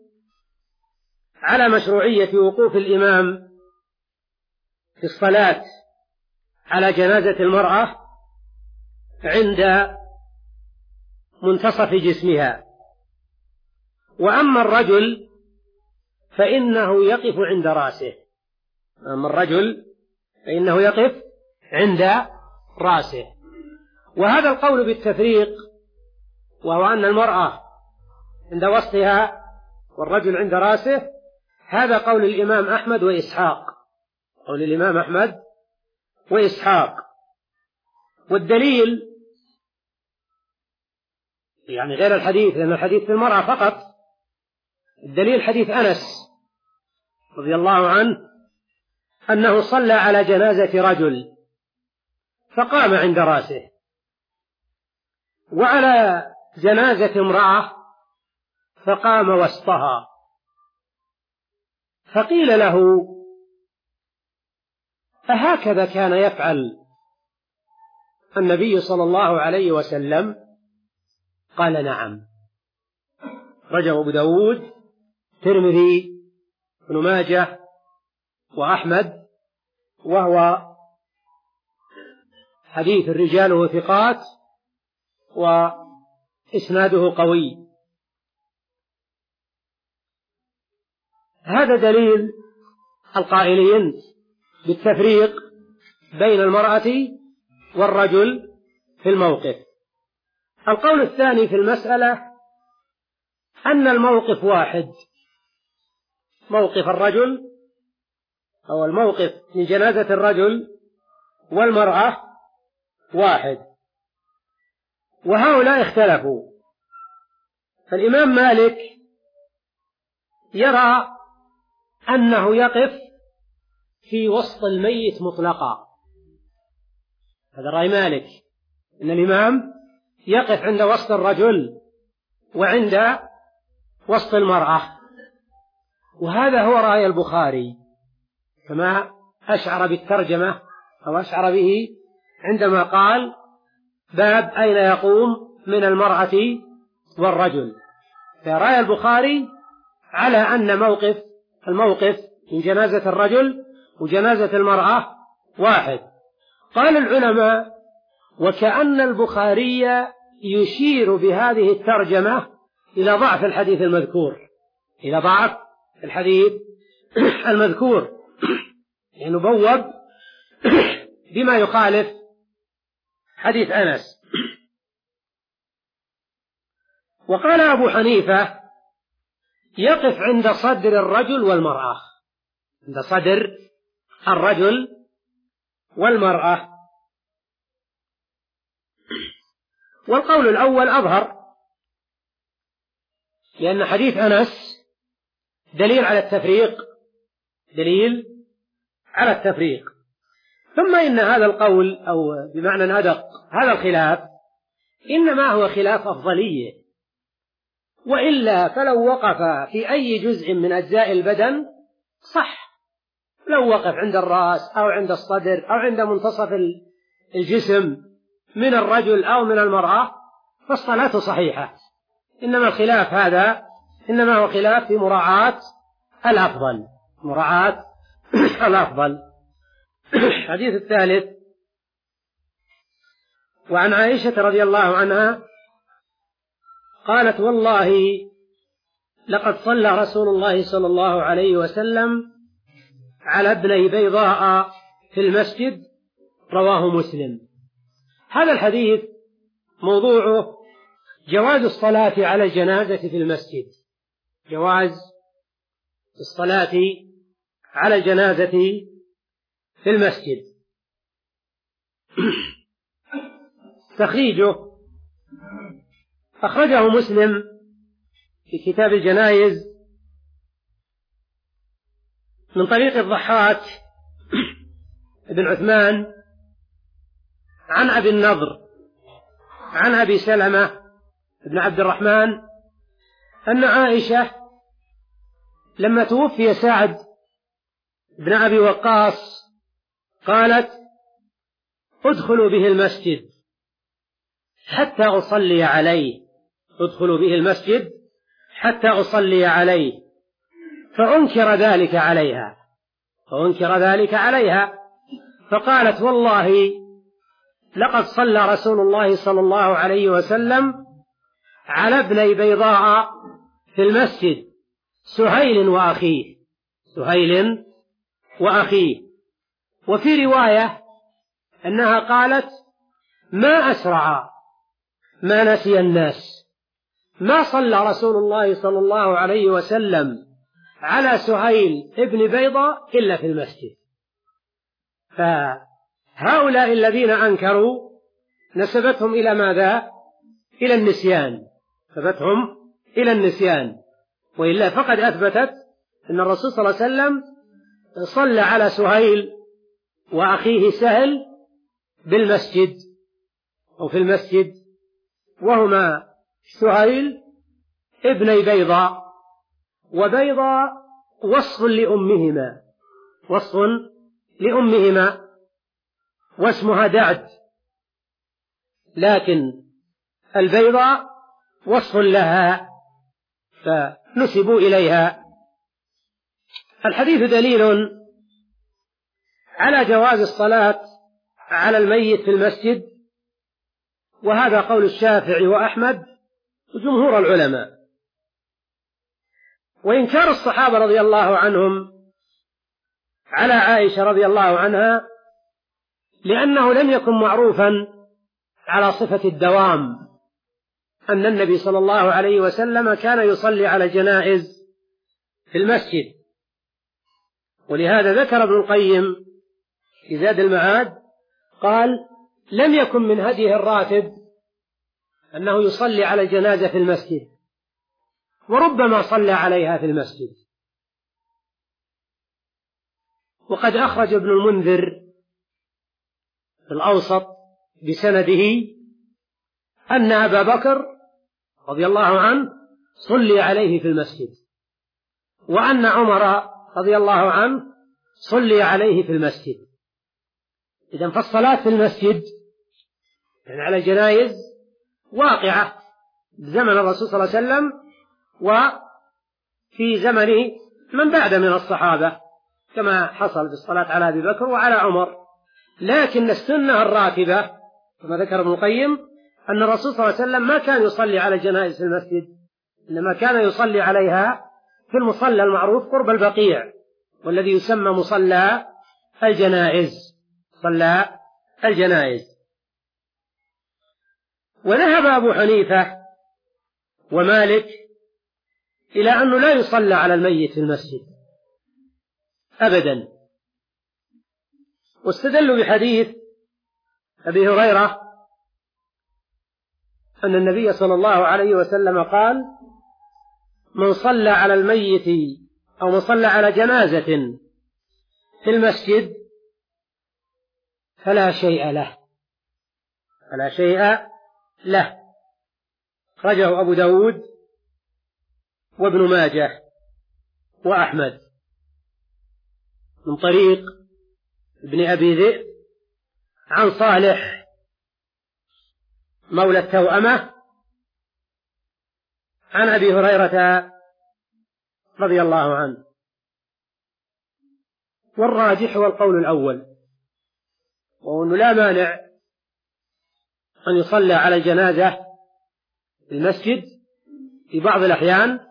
على مشروعية وقوف الإمام في الصلاة على جنازة المرأة عند منتصف جسمها، وأما الرجل فإنه يقف عند رأسه، أما الرجل فإنه يقف عند رأسه. وهذا القول بالتفريق، وهو أن المرأة عند وسطها والرجل عند رأسه، هذا قول الإمام أحمد وإسحاق، قول الإمام أحمد وإسحاق. والدليل يعني غير الحديث، لأن الحديث في المرأة فقط، الدليل حديث أنس رضي الله عنه أنه صلى على جنازة رجل فقام عند رأسه، وعلى جنازة امرأة فقام وسطها. فقيل له: أهكذا كان يفعل النبي صلى الله عليه وسلم؟ قال: نعم. رجب أبو داود، ترمذي، ابن ماجه، وأحمد، وهو حديث رجاله ثقات وإسناده قوي. هذا دليل القائلين بالتفريق بين المرأة والرجل في الموقف. القول الثاني في المسألة أن الموقف واحد، موقف الرجل أو الموقف من جنازة الرجل والمرأة واحد، وهؤلاء اختلفوا. فالإمام مالك يرى أنه يقف في وسط الميت مطلقا، هذا رأي مالك، أن الإمام يقف عند وسط الرجل وعند وسط المرأة، وهذا هو رأي البخاري كما أشعر بالترجمة أو أشعر به عندما قال: باب أين يقوم من المرأة والرجل. فرأي البخاري على أن موقف الموقف من جنازة الرجل وجنازة المرأة واحد. قال العلماء: وكأن البخاري يشير بهذه الترجمة إلى ضعف الحديث المذكور، إلى ضعف الحديث المذكور، يعني بوب بما يخالف حديث أنس. وقال أبو حنيفة: يقف عند صدر الرجل والمرأة، عند صدر الرجل والمرأة. والقول الأول أظهر، لأن حديث أنس دليل على التفريق، دليل على التفريق. ثم إن هذا القول أو بمعنى أدق هذا الخلاف إنما هو خلاف أفضلية، وإلا فلو وقف في أي جزء من أجزاء البدن صح، لو وقف عند الرأس أو عند الصدر أو عند منتصف الجسم من الرجل أو من المرأة فالصلاة صحيحة. إنما الخلاف هذا إنما هو خلاف في مراعاة الأفضل، مراعاة الأفضل. الحديث الثالث: وعن عائشة رضي الله عنها قالت: والله لقد صلى رسول الله صلى الله عليه وسلم على ابني بيضاء في المسجد، رواه مسلم. هذا الحديث موضوعه جواز الصلاة على الجنازة في المسجد، جواز الصلاة على الجنازة في المسجد. تخريجه: أخرجه مسلم في كتاب الجنائز من طريق الضحاك بن عثمان عن أبي النضر عن أبي سلمة بن عبد الرحمن أن عائشة لما توفي سعد بن أبي وقاص قالت: ادخلوا به المسجد حتى أصلي عليه، ادخلوا به المسجد حتى أصلي عليه، فأنكر ذلك عليها فأنكر ذلك عليها فقالت: والله لقد صلى رسول الله صلى الله عليه وسلم على ابني بيضاء في المسجد، سهيل وأخيه سهيل وأخيه وفي رواية أنها قالت: ما أسرع ما نسي الناس، ما صلى رسول الله صلى الله عليه وسلم على سهيل ابن بيضة إلا في المسجد. فهؤلاء الذين أنكروا نسبتهم إلى ماذا؟ إلى النسيان، نسبتهم إلى النسيان، وإلا فقد أثبتت أن الرسول صلى الله عليه وسلم صلى على سهيل وأخيه سهل بالمسجد أو في المسجد، وهما سهيل ابني بيضة، وبيضة وصف لأمهما وصف لأمهما واسمها دعد، لكن البيضة وصف لها فنسبوا إليها. الحديث دليل على جواز الصلاة على الميت في المسجد، وهذا قول الشافعي وأحمد وجمهور العلماء. وإنكار الصحابة رضي الله عنهم على عائشة رضي الله عنها لأنه لم يكن معروفا على صفة الدوام أن النبي صلى الله عليه وسلم كان يصلي على الجنائز في المسجد، ولهذا ذكر ابن القيم في زاد المعاد قال: لم يكن من هديه الراتب أنه يصلي على الجنازة في المسجد، وربما صلى عليها في المسجد. وقد أخرج ابن المنذر في الأوسط بسنده أن أبا بكر رضي الله عنه صلي عليه في المسجد، وأن عمر رضي الله عنه صلي عليه في المسجد. إذن فالصلاة في المسجد يعني على الجنائز واقعة بزمن الرسول صلى الله عليه وسلم وفي زمن من بعد من الصحابة، كما حصل بالصلاة على أبي بكر وعلى عمر. لكن السنة الراتبة كما ذكر ابن القيم أن الرسول صلى الله عليه وسلم ما كان يصلي على الجنائز في المسجد، إنما كان يصلي عليها في المصلى المعروف قرب البقيع، والذي يسمى مصلى الجنائز صلى الجنائز. وذهب أبو حنيفة ومالك إلى أنه لا يصلى على الميت في المسجد أبدا، واستدلوا بحديث أبي هريرة أن النبي صلى الله عليه وسلم قال: من صلى على الميت أو من صلى على جنازة في المسجد فلا شيء له فلا شيء له أخرجه أبو داود وابن ماجه وأحمد من طريق ابن أبي ذئب عن صالح مولى التوأمة عن أبي هريرة رضي الله عنه. والراجح هو القول الأول، وأنه لا مانع أن يصلى على الجنازة في المسجد في بعض الأحيان،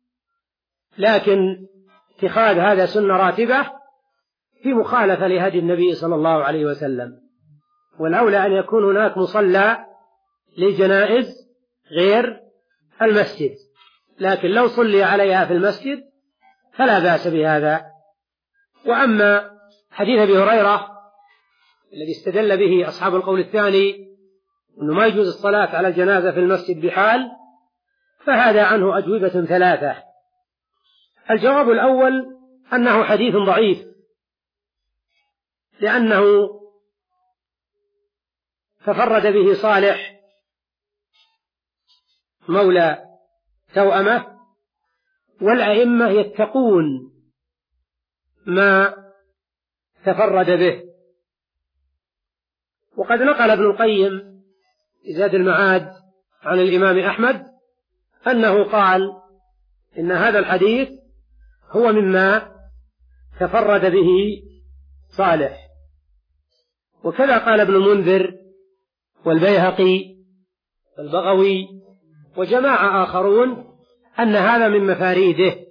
لكن اتخاذ هذا سنة راتبة في مخالفة لهدي النبي صلى الله عليه وسلم، والأولى أن يكون هناك مصلى للجنائز غير المسجد، لكن لو صلي عليها في المسجد فلا بأس بهذا. وأما حديث أبي هريرة الذي استدل به أصحاب القول الثاني أنه ما يجوز الصلاة على الجنازة في المسجد بحال، فهذا عنه أجوبة ثلاثة. الجواب الأول أنه حديث ضعيف، لأنه تفرد به صالح مولى توأمة، والأئمة يتقون ما تفرد به. وقد نقل ابن القيم في زاد المعاد عن الإمام أحمد أنه قال إن هذا الحديث هو مما تفرد به صالح. وكذا قال ابن المنذر والبيهقي والبغوي وجماعة آخرون أن هذا من مفاريده،